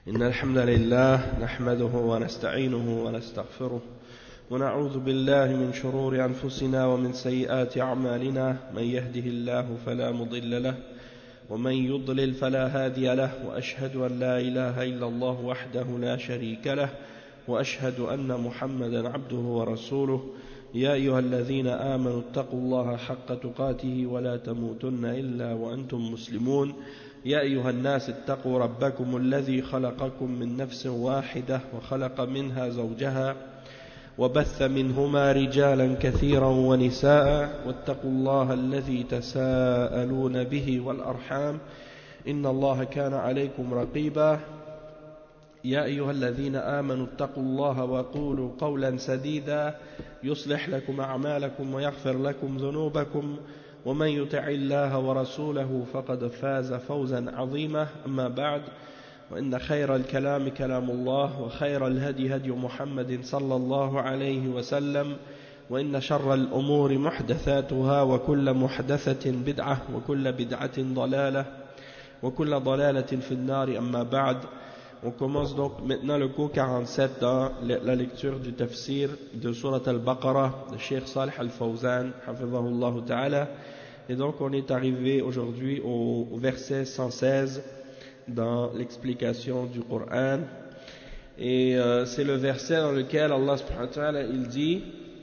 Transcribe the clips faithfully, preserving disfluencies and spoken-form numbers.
إن الحمد لله نحمده ونستعينه ونستغفره ونعوذ بالله من شرور أنفسنا ومن سيئات أعمالنا من يهده الله فلا مضل له ومن يضلل فلا هادي له وأشهد أن لا إله إلا الله وحده لا شريك له وأشهد أن محمدا عبده ورسوله يا أيها الذين آمنوا اتقوا الله حق تقاته ولا تموتن إلا وأنتم مسلمون يا أيها الناس اتقوا ربكم الذي خلقكم من نفس واحدة وخلق منها زوجها وبث منهما رجالا كثيرا ونساء واتقوا الله الذي تساءلون به والأرحام إن الله كان عليكم رقيبا يا أيها الذين آمنوا اتقوا الله وقولوا قولا سديدا يصلح لكم أعمالكم ويغفر لكم ذنوبكم ومن يطع الله ورسوله فقد فاز فوزا عظيما أما بعد وإن خير الكلام كلام الله وخير الهدي هدي محمد صلى الله عليه وسلم وإن شر الأمور محدثاتها وكل محدثة بدعة وكل بدعة ضلالة وكل ضلالة في النار أما بعد. On commence donc maintenant le cours quarante-sept dans la lecture du tafsir de Surat al-Baqarah de Cheikh Salih al-Fawzan hafidhahullah ta'ala. Et donc on est arrivé aujourd'hui au verset cent seize dans l'explication du Coran. Et euh, c'est le verset dans lequel Allah subhanahu wa ta'ala il dit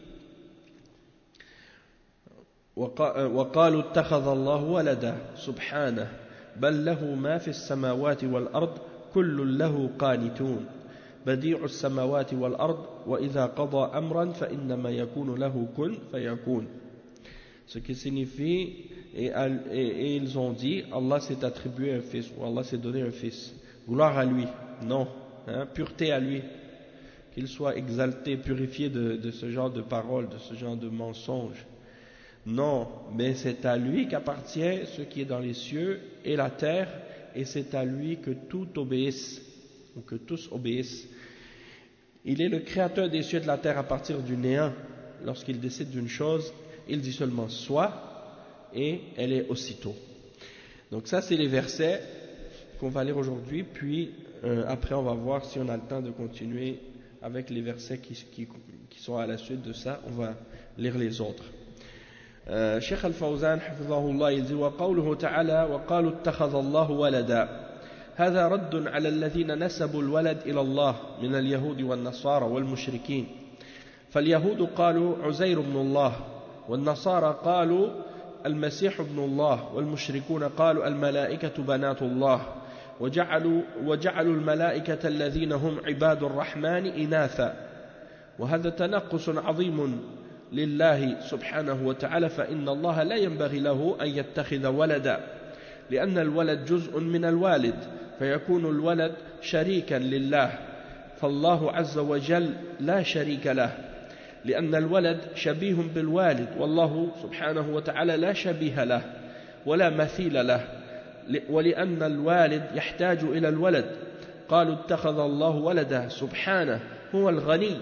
وَقَالُوا اتَّخَذَ اللَّهُ وَلَدًا سُبْحَانَهُ بَلْ لَهُ مَا فِي السَّمَاوَاتِ وَالْأَرْضِ كل له قانتون بديع السماوات والأرض وإذا قضى أمرا فإنما يكون له كن فيكون. Ce qui signifie et, et, et ils ont dit Allah s'est attribué un fils ou Allah s'est donné un fils, gloire à lui, non, hein, pureté à lui, qu'il soit exalté, purifié de, de ce genre de paroles, de ce genre de mensonges. Non, mais c'est à lui qu'appartient ce qui est dans les cieux et la terre, et c'est à lui que tout obéisse, ou que tous obéissent. Il est le créateur des cieux et de la terre à partir du néant. Lorsqu'il décide d'une chose, il dit seulement soit, et elle est aussitôt. Donc ça, c'est les versets qu'on va lire aujourd'hui, puis euh, après on va voir si on a le temps de continuer avec les versets qui, qui, qui sont à la suite de ça, on va lire les autres. Uh, Cheikh Al-Fawzan حفظه il dit وقوله تعالى وقالوا اتخذ الله ولدا هذا رد على الذين نسبوا الولد إلى الله من اليهود والنصارى والمشركين فاليهود قالوا عزير ابن الله والنصارى قالوا المسيح ابن الله والمشركون قالوا الملائكة بنات الله وجعلوا, وجعلوا الملائكة الذين هم عباد الرحمن إناثا وهذا تنقص عظيم لله سبحانه وتعالى فإن الله لا ينبغي له أن يتخذ ولدا لأن الولد جزء من الوالد فيكون الولد شريكا لله فالله عز وجل لا شريك له لأن الولد شبيه بالوالد والله سبحانه وتعالى لا شبيه له ولا مثيل له ولأن الوالد يحتاج إلى الولد قالوا اتخذ الله ولدا سبحانه هو الغني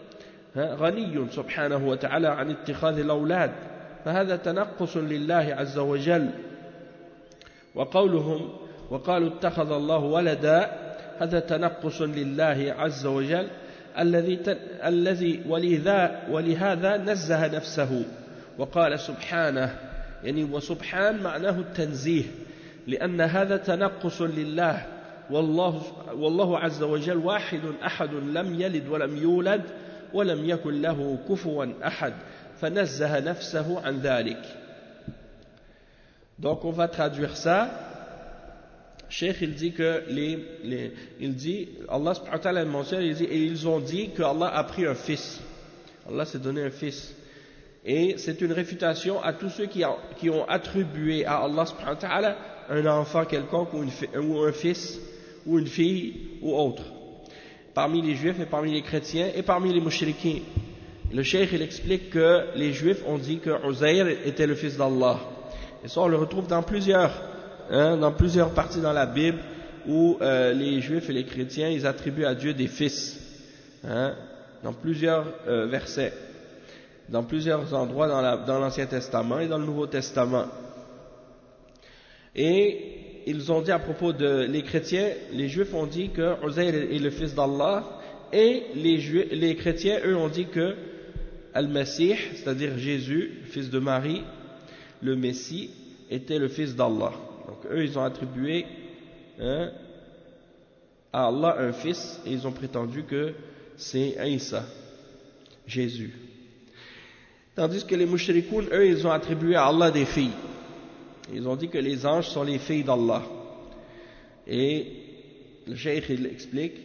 غني سبحانه وتعالى عن اتخاذ الأولاد فهذا تنقص لله عز وجل وقولهم وقالوا اتخذ الله ولدا هذا تنقص لله عز وجل الذي الذي ولذا ولهذا نزه نفسه وقال سبحانه يعني وسبحان معناه التنزيه لأن هذا تنقص لله والله والله عز وجل واحد أحد لم يلد ولم يولد ولم يكن له كفوا أحد فنزه نفسه عن ذلك. Donc on va traduire ça. Cheikh il dit que les, les il dit Allah subhanahu wa ta'ala mentionne il dit et ils ont dit que Allah a pris un fils. Allah s'est donné un fils. Et c'est une réfutation à tous ceux qui, a, qui ont attribué à Allah subhanahu wa ta'ala un enfant quelconque ou, une, ou un fils ou une fille ou autre. Parmi les juifs et parmi les chrétiens et parmi les mouchriquins. Le cheikh il explique que les juifs ont dit que Uzair était le fils d'Allah. Et ça on le retrouve dans plusieurs, hein, dans plusieurs parties dans la Bible où euh, les juifs et les chrétiens ils attribuent à Dieu des fils. Hein, dans plusieurs euh, versets, dans plusieurs endroits dans, la, dans l'Ancien Testament et dans le Nouveau Testament. Et ils ont dit à propos de les chrétiens, les juifs ont dit que Uzair est le fils d'Allah, et les, juifs, les chrétiens, eux, ont dit que Al-Masih, c'est-à-dire Jésus, fils de Marie, le Messie, était le fils d'Allah. Donc eux, ils ont attribué hein, à Allah un fils, et ils ont prétendu que c'est Isa, Jésus. Tandis que les mushrikoun, eux, ils ont attribué à Allah des filles. Ils ont dit que les anges sont les filles d'Allah. Et le cheikh, il explique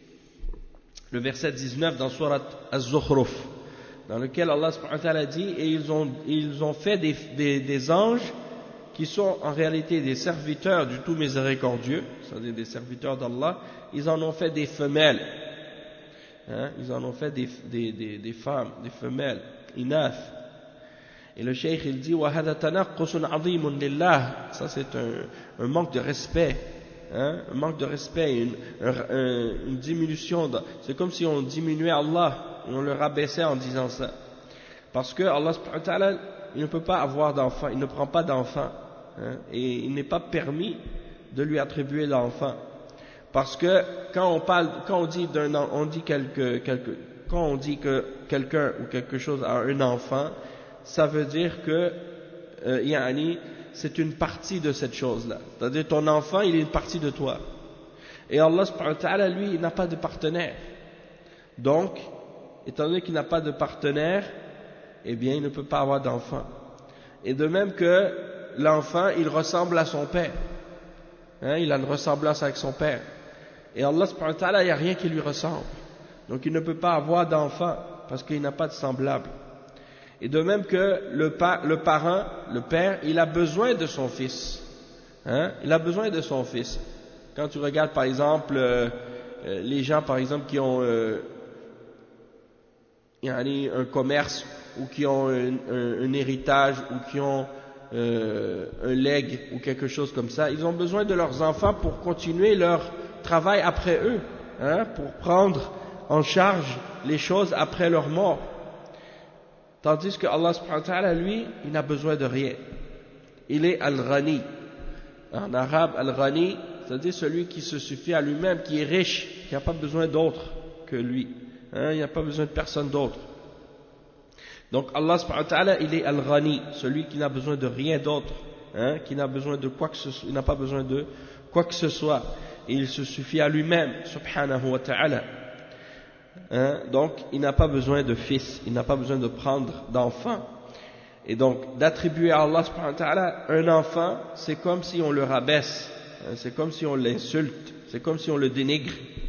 le verset dix-neuf dans Surat Az-Zukhruf, dans lequel Allah subhanahu wa ta'ala dit, et ils ont, ils ont fait des, des, des anges qui sont en réalité des serviteurs du tout miséricordieux, c'est-à-dire des serviteurs d'Allah, ils en ont fait des femelles. Hein, ils en ont fait des, des, des, des femmes, des femelles, inath. Et le cheikh il dit وَهَذَا تَنَقُّصٌ عَظِيمٌ لِلَّهِ, ça c'est un, un manque de respect, hein, un manque de respect, une, un, une diminution, de, c'est comme si on diminuait Allah, et on le rabaissait en disant ça. Parce que Allah subhanahu wa ta'ala, il ne peut pas avoir d'enfant, il ne prend pas d'enfant, hein, et il n'est pas permis de lui attribuer d'enfant. Parce que quand on parle, quand on dit d'un, on dit quelque, quelque, quand on dit que quelqu'un ou quelque chose a un enfant, ça veut dire que euh, yani, c'est une partie de cette chose-là. C'est-à-dire ton enfant, il est une partie de toi. Et Allah subhanahu wa ta'ala, lui, il n'a pas de partenaire. Donc, étant donné qu'il n'a pas de partenaire, eh bien, il ne peut pas avoir d'enfant. Et de même que l'enfant, il ressemble à son père. Hein, il a une ressemblance avec son père. Et Allah subhanahu wa ta'ala, il n'y a rien qui lui ressemble. Donc, il ne peut pas avoir d'enfant parce qu'il n'a pas de semblable. Et de même que le, pa le parent, le père, il a besoin de son fils. Hein? Il a besoin de son fils. Quand tu regardes par exemple euh, euh, les gens par exemple qui ont euh, un commerce ou qui ont un, un, un héritage ou qui ont euh, un legs ou quelque chose comme ça, ils ont besoin de leurs enfants pour continuer leur travail après eux, hein? Pour prendre en charge les choses après leur mort. Tandis que Allah subhanahu wa ta'ala, lui, il n'a besoin de rien. Il est Al-Ghani. En arabe, Al-Ghani, c'est-à-dire celui qui se suffit à lui-même, qui est riche, qui n'a pas besoin d'autre que lui. Hein, il n'a pas besoin de personne d'autre. Donc Allah subhanahu wa ta'ala, il est Al-Ghani, celui qui n'a besoin de rien d'autre, hein, qui n'a besoin de quoi que ce soit, il n'a pas besoin de quoi que ce soit. Et il se suffit à lui-même, subhanahu wa ta'ala. Hein, donc il n'a pas besoin de fils, il n'a pas besoin de prendre d'enfant. Et donc d'attribuer à Allah subhanahu wa ta'ala un enfant, c'est comme si on le rabaisse, hein, c'est comme si on l'insulte, c'est comme si on le dénigre.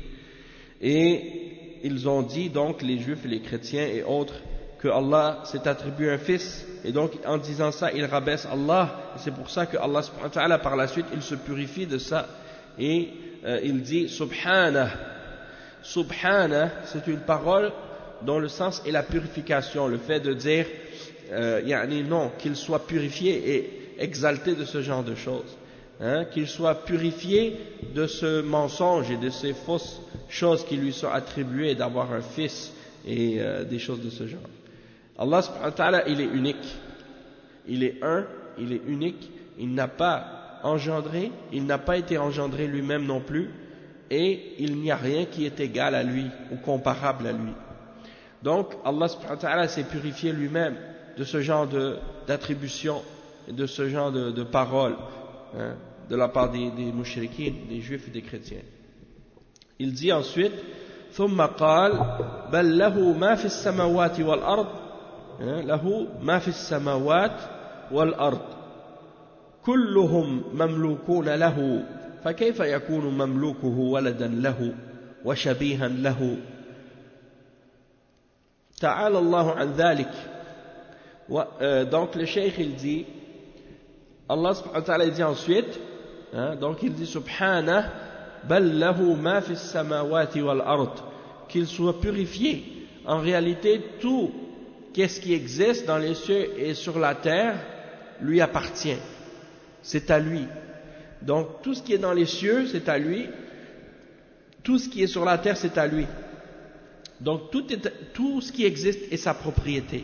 Et ils ont dit donc, les juifs et les chrétiens et autres, que Allah s'est attribué un fils, et donc en disant ça ils rabaissent Allah, et c'est pour ça que Allah subhanahu wa ta'ala par la suite il se purifie de ça, et euh, il dit subhanah. Subhana, c'est une parole dont le sens est la purification, le fait de dire, euh, yani non, qu'il soit purifié et exalté de ce genre de choses, hein, qu'il soit purifié de ce mensonge et de ces fausses choses qui lui sont attribuées d'avoir un fils et euh, des choses de ce genre. Allah subhanahu wa ta'ala, il est unique, il est un, il est unique, il n'a pas engendré, il n'a pas été engendré lui-même non plus, et il n'y a rien qui est égal à lui ou comparable à lui. Donc Allah subhanahu wa ta'ala s'est purifié lui-même de ce genre d'attribution, de ce genre de, de paroles, hein, de la part des, des mushrikines, des juifs et des chrétiens. Il dit ensuite ثم قال بل له ما في السماوات والأرض له ما في السماوات والأرض كلهم مملوكون له فكيف يكون مملوكه ولدا له وشبيها له تعالى الله عن ذلك. Donc le cheikh il dit, Allah subhanahu wa ta'ala dit ensuite, hein, donc il dit subhanah bal lahu ma fi samawati wal ard, qu'il soit purifié. En réalité tout qu'est-ce qui existe dans les cieux et sur la terre lui appartient, c'est à lui. Donc tout ce qui est dans les cieux c'est à lui, tout ce qui est sur la terre c'est à lui. Donc tout, est, tout ce qui existe est sa propriété.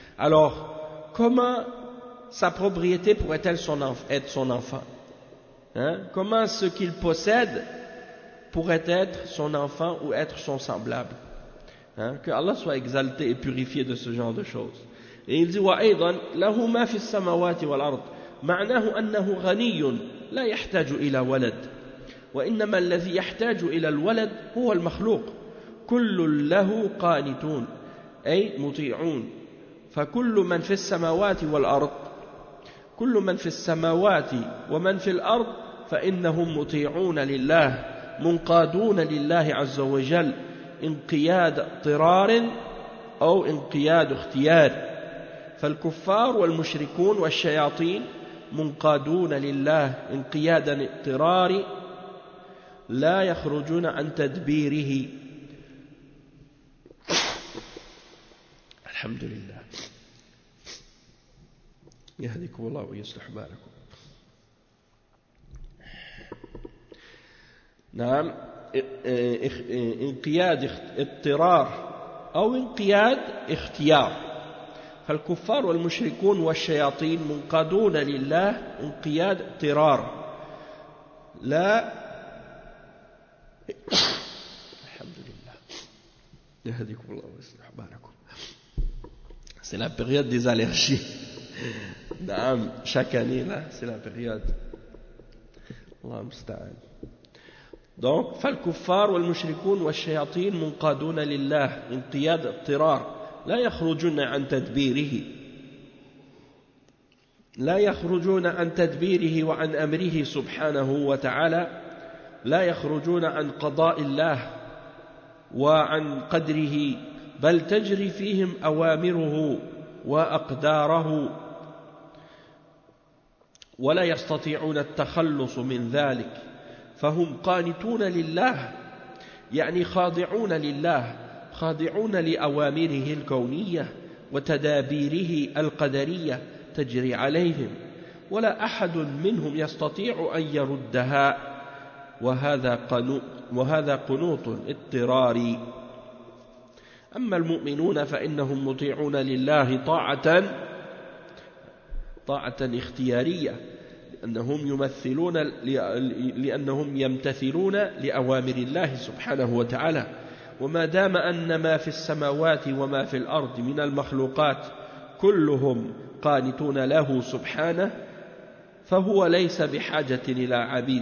Alors comment sa propriété pourrait-elle son enf- être son enfant, Hein? Comment ce qu'il possède pourrait être son enfant ou être son semblable. Hein? Que Allah soit exalté et purifié de ce genre de choses. Et il dit وأيضا له ما في السماوات والأرض معناه أنه غني لا يحتاج إلى ولد وإنما الذي يحتاج إلى الولد هو المخلوق كل له قانتون أي مطيعون فكل من في السماوات والأرض كل من في السماوات ومن في الأرض فإنهم مطيعون لله منقادون لله عز وجل انقياد اضطرار أو انقياد اختيار فالكفار والمشركون والشياطين منقادون لله انقيادا اضطرار لا يخرجون عن تدبيره الحمد لله يهديكم الله ويصلح بالكم. نعم انقياد اضطرار أو انقياد اختيار فالكفار والمشركون والشياطين منقادون لله انقياد اضطرار لا الحمد لله يهديكم الله ويصلح بالكم. C'est la période des allergies. نعم chaque année là c'est la période. الله المستعان. Donc فالكفار والمشركون والشياطين منقادون لله انقياد اضطرار لا يخرجون عن تدبيره لا يخرجون عن تدبيره وعن أمره سبحانه وتعالى لا يخرجون عن قضاء الله وعن قدره بل تجري فيهم أوامره وأقداره ولا يستطيعون التخلص من ذلك فهم قانتون لله يعني خاضعون لله خاضعون لأوامره الكونية وتدابيره القدرية تجري عليهم ولا أحد منهم يستطيع أن يردها وهذا قنوط وهذا قنوط اضطراري. أما المؤمنون فإنهم مطيعون لله طاعة طاعة اختيارية لأنهم يمثلون لأنهم يمتثلون لأوامر الله سبحانه وتعالى وما دام أن ما في السماوات وما في الأرض من المخلوقات كلهم قانتون له سبحانه فهو ليس بحاجة إلى عبيد.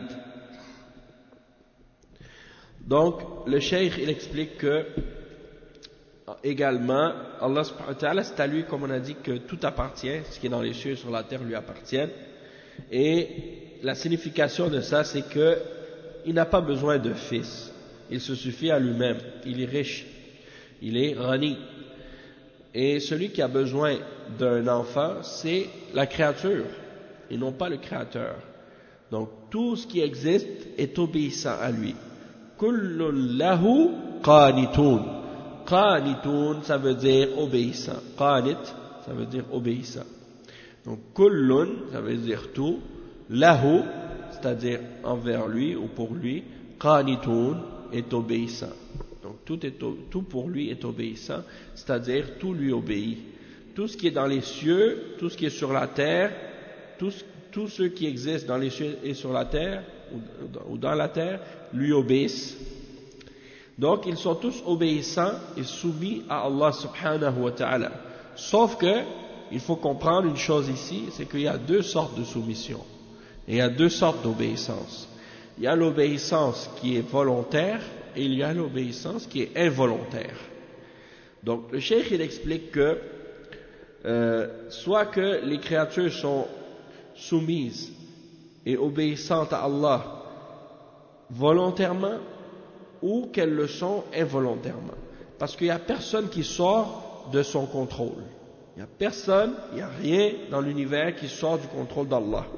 Donc le cheikh il explique que également Allah subhanahu wa ta'ala c'est à lui comme on a dit que tout appartient, ce qui est dans les cieux et sur la terre lui appartient, et la signification de ça c'est que il n'a pas besoin de fils, il se suffit à lui-même, il est riche, il est rani, et celui qui a besoin d'un enfant c'est la créature et non pas le créateur. Donc tout ce qui existe est obéissant à lui. Kullun lahu qanitun. Qanitun ça veut dire obéissant, qanit ça veut dire obéissant. Donc kullun ça veut dire tout, lahu c'est-à-dire envers lui ou pour lui, qanitun est obéissant. Donc tout, est, tout pour lui est obéissant, c'est-à-dire tout lui obéit. Tout ce qui est dans les cieux, tout ce qui est sur la terre, tout, tout ce qui existe dans les cieux et sur la terre, ou, ou dans la terre, lui obéissent. Donc ils sont tous obéissants et soumis à Allah subhanahu wa ta'ala. Sauf que, il faut comprendre une chose ici, c'est qu'il y a deux sortes de soumission. Et il y a deux sortes d'obéissance. Il y a l'obéissance qui est volontaire et il y a l'obéissance qui est involontaire. Donc le cheikh il explique que euh, soit que les créatures sont soumises et obéissantes à Allah volontairement ou qu'elles le sont involontairement. Parce qu'il n'y a personne qui sort de son contrôle. Il n'y a personne, il n'y a rien dans l'univers qui sort du contrôle d'Allah.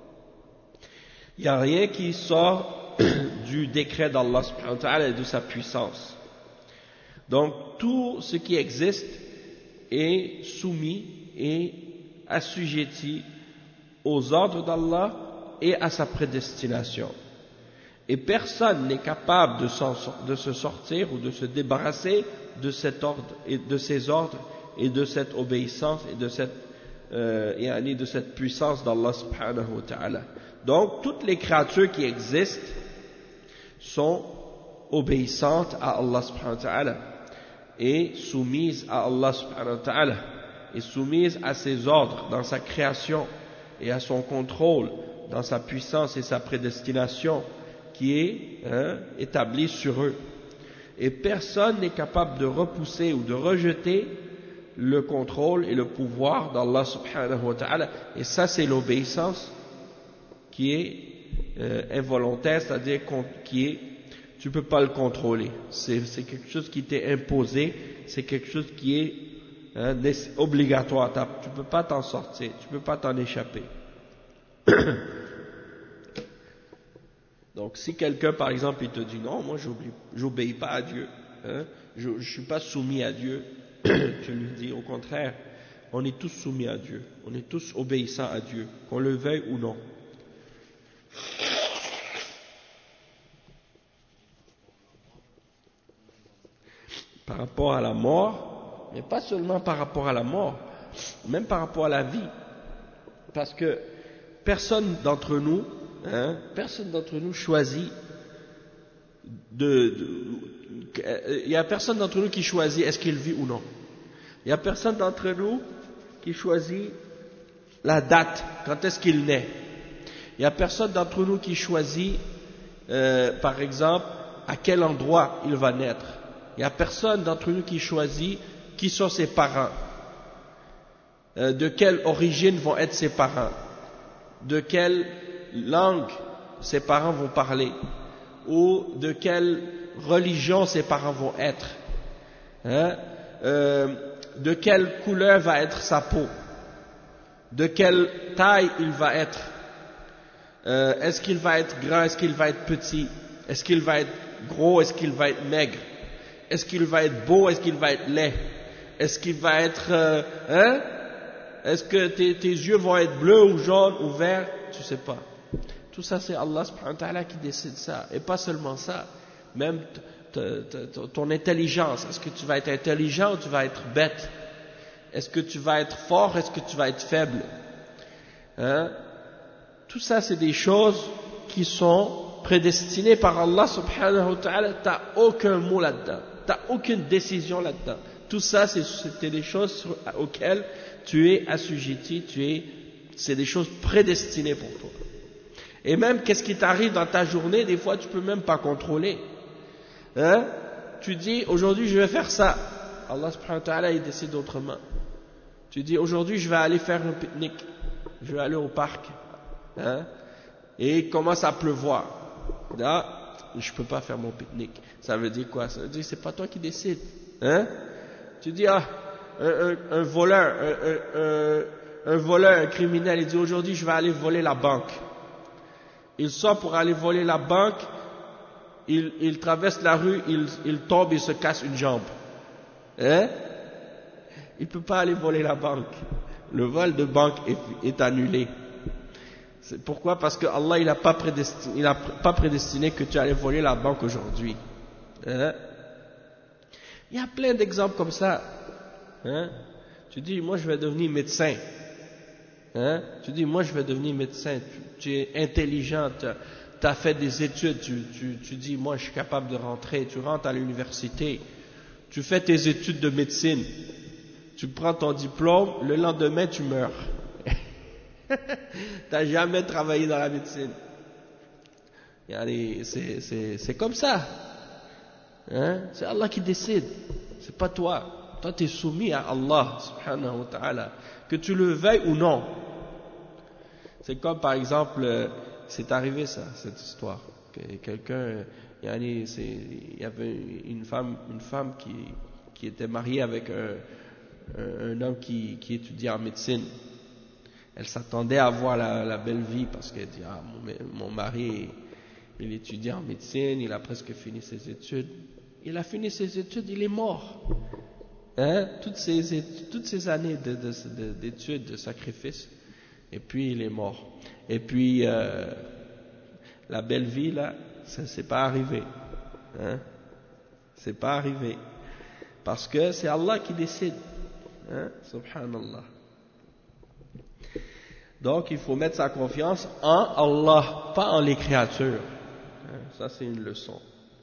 Il n'y a rien qui sort du décret d'Allah subhanahu wa ta'ala et de sa puissance. Donc tout ce qui existe est soumis et assujetti aux ordres d'Allah et à sa prédestination. Et personne n'est capable de, de se sortir ou de se débarrasser de cet ordre et de ces ordres et de cette obéissance et de cette, euh, et de cette puissance d'Allah subhanahu wa ta'ala. Donc, toutes les créatures qui existent sont obéissantes à Allah subhanahu wa ta'ala et soumises à Allah subhanahu wa ta'ala et soumises à ses ordres dans sa création et à son contrôle dans sa puissance et sa prédestination qui est hein, établie sur eux. Et personne n'est capable de repousser ou de rejeter le contrôle et le pouvoir d'Allah subhanahu wa ta'ala. Et ça, c'est l'obéissance qui est euh, involontaire, c'est-à-dire qui est, tu peux pas le contrôler. C'est, c'est quelque chose qui t'est imposé, c'est quelque chose qui est hein, obligatoire. Tu peux pas t'en sortir, tu peux pas t'en échapper. Donc, si quelqu'un, par exemple, il te dit non, moi, j'obéis pas à Dieu, hein, je ne suis pas soumis à Dieu, tu lui dis au contraire, on est tous soumis à Dieu, on est tous obéissants à Dieu, qu'on le veuille ou non. Par rapport à la mort, mais pas seulement par rapport à la mort, même par rapport à la vie, parce que personne d'entre nous, hein, personne d'entre nous choisit de, de, il y a personne d'entre nous qui choisit est-ce qu'il vit ou non. Il y a personne d'entre nous qui choisit la date, quand est-ce qu'il naît. Il y a personne d'entre nous qui choisit, euh, par exemple, à quel endroit il va naître. Il n'y a personne d'entre nous qui choisit qui sont ses parents, euh, de quelle origine vont être ses parents, de quelle langue ses parents vont parler, ou de quelle religion ses parents vont être, hein, euh, de quelle couleur va être sa peau, de quelle taille il va être, euh, est-ce qu'il va être grand, est-ce qu'il va être petit, est-ce qu'il va être gros, est-ce qu'il va être maigre, est-ce qu'il va être beau, est-ce qu'il va être laid, est-ce qu'il va être, euh, hein, est-ce que tes, tes yeux vont être bleus ou jaunes ou verts, tu sais pas. Tout ça, c'est Allah subhanahu wa ta'ala qui décide ça. Et pas seulement ça, même t- t- t- ton intelligence. Est-ce que tu vas être intelligent ou tu vas être bête? Est-ce que tu vas être fort? Est-ce que tu vas être faible? Hein? Tout ça, c'est des choses qui sont prédestinées par Allah subhanahu wa ta'ala. Tu n'as aucun mot là-dedans. Tu n'as aucune décision là-dedans. Tout ça, c'est, c'est des choses sur, auxquelles tu es assujetti, tu es, c'est des choses prédestinées pour toi. Et même, qu'est-ce qui t'arrive dans ta journée, des fois, tu peux même pas contrôler. Hein? Tu dis, aujourd'hui, je vais faire ça. Allah subhanahu wa ta'ala, il décide autrement. Tu dis, aujourd'hui, je vais aller faire un pique-nique. Je vais aller au parc. Hein? Et il commence à pleuvoir. Là, je peux pas faire mon pique-nique. Ça veut dire quoi? Ça veut dire, c'est pas toi qui décides. Hein? Tu dis, ah, un, un, un voleur, un, un, un, un voleur, un criminel, il dit, aujourd'hui, je vais aller voler la banque. Il sort pour aller voler la banque, il, il traverse la rue, il, il tombe, il se casse une jambe. Hein? Il ne peut pas aller voler la banque. Le vol de banque est, est annulé. C'est pourquoi? Parce que Allah, il n'a pas prédestiné, il a pas prédestiné que tu allais voler la banque aujourd'hui. Hein? Il y a plein d'exemples comme ça. Hein? Tu dis, moi je vais devenir médecin. Hein? Tu dis, moi je vais devenir médecin, tu, tu es intelligent, tu as fait des études, tu, tu, tu dis, moi je suis capable de rentrer, tu rentres à l'université, tu fais tes études de médecine, tu prends ton diplôme, le lendemain tu meurs. Tu n'as jamais travaillé dans la médecine. C'est, c'est, c'est comme ça. Hein? C'est Allah qui décide, c'est pas toi. Toi tu es soumis à Allah subhanahu wa ta'ala, que tu le veuilles ou non. C'est comme par exemple, euh, c'est arrivé ça, cette histoire, que quelqu'un, il y avait une femme, une femme qui, qui était mariée avec un, un, un homme qui, qui étudiait en médecine. Elle s'attendait à avoir la, la belle vie parce qu'elle dit, ah, mon, mon mari, il étudie en médecine, il a presque fini ses études. Il a fini ses études, il est mort. Hein? Toutes ces, toutes ces années de, de, de, d'études, de sacrifices. Et puis il est mort. Et puis euh, la belle vie là, ça c'est pas arrivé. Hein? C'est pas arrivé. Parce que c'est Allah qui décide. Hein? Subhanallah. Donc il faut mettre sa confiance en Allah, pas en les créatures. Ça c'est une leçon.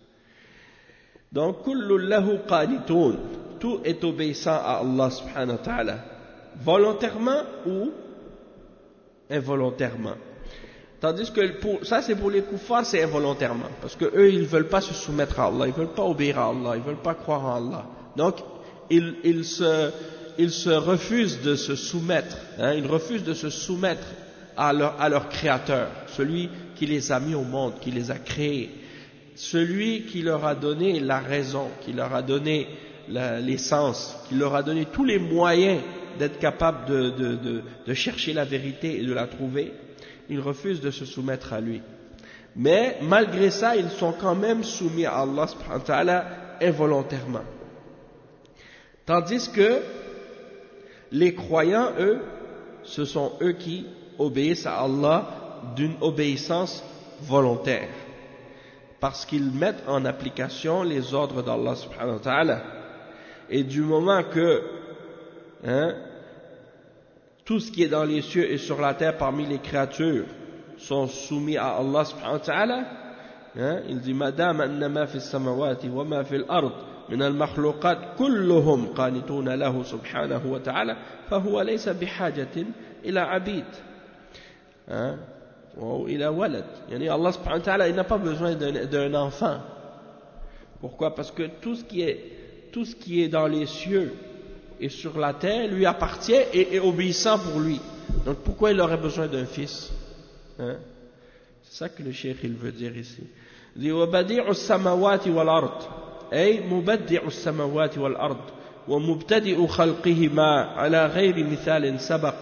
Donc kullu lahu qanitun, tout est obéissant à Allah subhanahu wa ta'ala, volontairement ou involontairement. Tandis que pour, ça c'est pour les kuffars, c'est involontairement, parce que eux ils veulent pas se soumettre à Allah, ils veulent pas obéir à Allah, ils veulent pas croire en Allah. Donc ils, ils se ils se refusent de se soumettre, hein, ils refusent de se soumettre à leur, à leur créateur, celui qui les a mis au monde, qui les a créés, celui qui leur a donné la raison, qui leur a donné l'essence, qui leur a donné tous les moyens d'être capable de, de, de, de chercher la vérité et de la trouver. Ils refusent de se soumettre à lui. Mais malgré ça, ils sont quand même soumis à Allah subhanahu wa ta'ala involontairement. Tandis que les croyants, eux, ce sont eux qui obéissent à Allah d'une obéissance volontaire, parce qu'ils mettent en application les ordres d'Allah subhanahu wa ta'ala. Et du moment que hein, tout ce qui est dans les cieux et sur la terre parmi les créatures sont soumis à Allah subhanahu wa ta'ala, hein, il dit madame annama fi samawati wa ma fi al-ard min al-makhluqat kulluhum qanituna lahu subhanahu wa ta'ala fahuwa laysa bihajatin ila abid hein, ou ila walad. Yani Allah subhanahu wa ta'ala, il n'a pas besoin d'un enfant. Pourquoi? Parce que tout ce qui est tout ce qui est dans les cieux et sur la terre lui appartient et est obéissant pour lui. Donc pourquoi il aurait besoin d'un fils? Hein? C'est ça que le cheikh il veut dire ici. Il dit وَبَدِيعُ السَّمَوَاتِ وَالْأَرْضِ أي مبدع السماوات والأرض ومبتدئ خلقهما على غير مثال سبق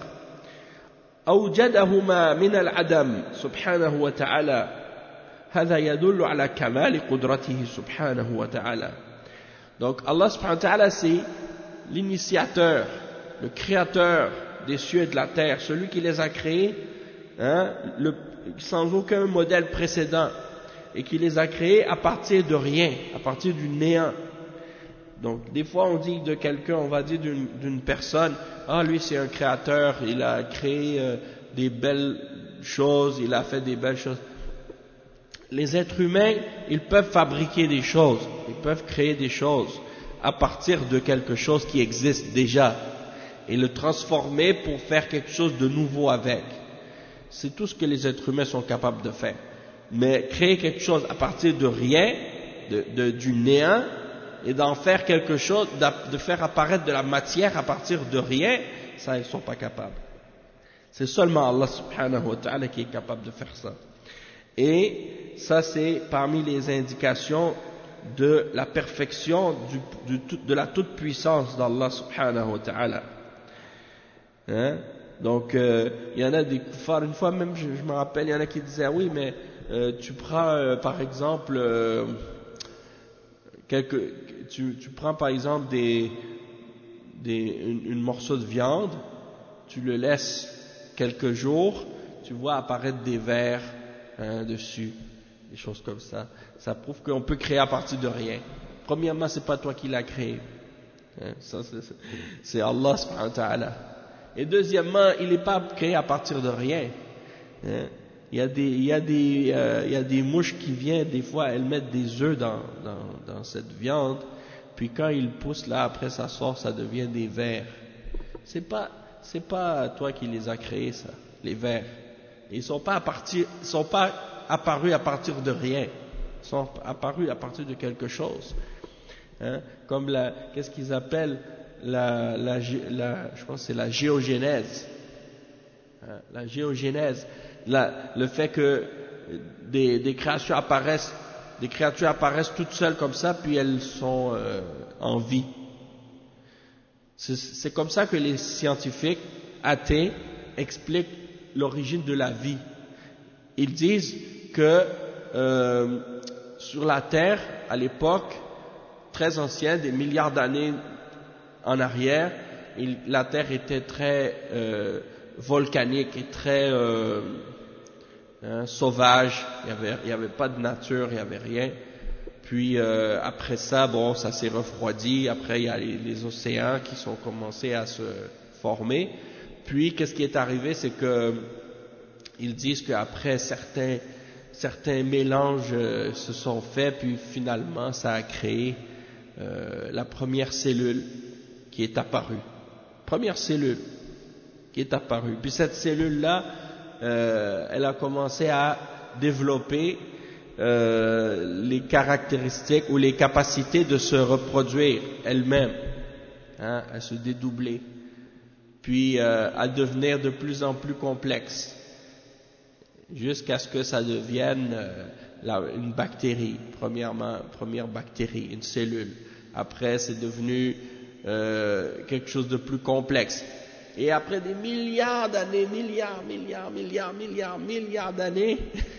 أوجدهما من العدم سبحانه وتعالى هذا يدل على كمال قدرته سبحانه وتعالى. Donc Allah subhanahu wa ta'ala c'est l'initiateur, le créateur des cieux et de la terre, celui qui les a créés hein, le, sans aucun modèle précédent, et qui les a créés à partir de rien, à partir du néant. Donc des fois on dit de quelqu'un, on va dire d'une personne, ah lui c'est un créateur, il a créé euh, des belles choses, il a fait des belles choses. Les êtres humains, ils peuvent fabriquer des choses, ils peuvent créer des choses à partir de quelque chose qui existe déjà et le transformer pour faire quelque chose de nouveau avec. C'est tout ce que les êtres humains sont capables de faire. Mais créer quelque chose à partir de rien, de, de, du néant, et d'en faire quelque chose, de faire apparaître de la matière à partir de rien, ça ils ne sont pas capables. C'est seulement Allah subhanahu wa ta'ala qui est capable de faire ça. Et ça c'est parmi les indications de la perfection du, du, de la toute-puissance d'Allah subhanahu wa ta'ala. Hein? Donc euh, il y en a des kuffars, une fois même je, je me rappelle, il y en a qui disaient ah oui mais euh, tu prends euh, par exemple euh, quelques, tu, tu prends par exemple des, des une, une morceau de viande, tu le laisses quelques jours, tu vois apparaître des vers hein, dessus, des choses comme ça. Ça prouve qu'on peut créer à partir de rien. Premièrement, c'est pas toi qui l'as créé, hein, ça c'est Allah subhanahu wa ta'ala. Et deuxièmement, il n'est pas créé à partir de rien. Hein. Il y a des, il y a des, euh, il y a des mouches qui viennent, des fois, elles mettent des œufs dans, dans, dans cette viande, puis quand ils poussent là, après ça sort, ça devient des vers. C'est pas, c'est pas toi qui les as créés, ça, les vers. Ils sont pas à partir, ils sont pas apparus à partir de rien. Ils sont apparus à partir de quelque chose. Hein. Comme la, qu'est-ce qu'ils appellent La, la, la, je pense que c'est la géogénèse, hein, la géogénèse, la, le fait que des, des créatures apparaissent, des créatures apparaissent toutes seules comme ça, puis elles sont euh, en vie. C'est comme ça que les scientifiques athées expliquent l'origine de la vie. Ils disent que euh, sur la Terre, à l'époque très ancienne, des milliards d'années en arrière, il, la terre était très euh, volcanique et très euh, hein, sauvage. Il n'y avait, il y avait pas de nature, il n'y avait rien. Puis euh, après ça, bon, ça s'est refroidi. Après, il y a les, les océans qui sont commencés à se former. Puis, qu'est-ce qui est arrivé, c'est que ils disent qu'après certains, certains mélanges euh, se sont faits, puis finalement, ça a créé euh, la première cellule qui est apparue. Première cellule qui est apparue. Puis cette cellule-là, euh, elle a commencé à développer euh, les caractéristiques ou les capacités de se reproduire elle-même, hein, à se dédoubler, puis euh, à devenir de plus en plus complexe, jusqu'à ce que ça devienne euh, la, une bactérie, premièrement, première bactérie, une cellule. Après, c'est devenu euh, quelque chose de plus complexe. Et après des milliards d'années, milliards, milliards, milliards, milliards, milliards d'années,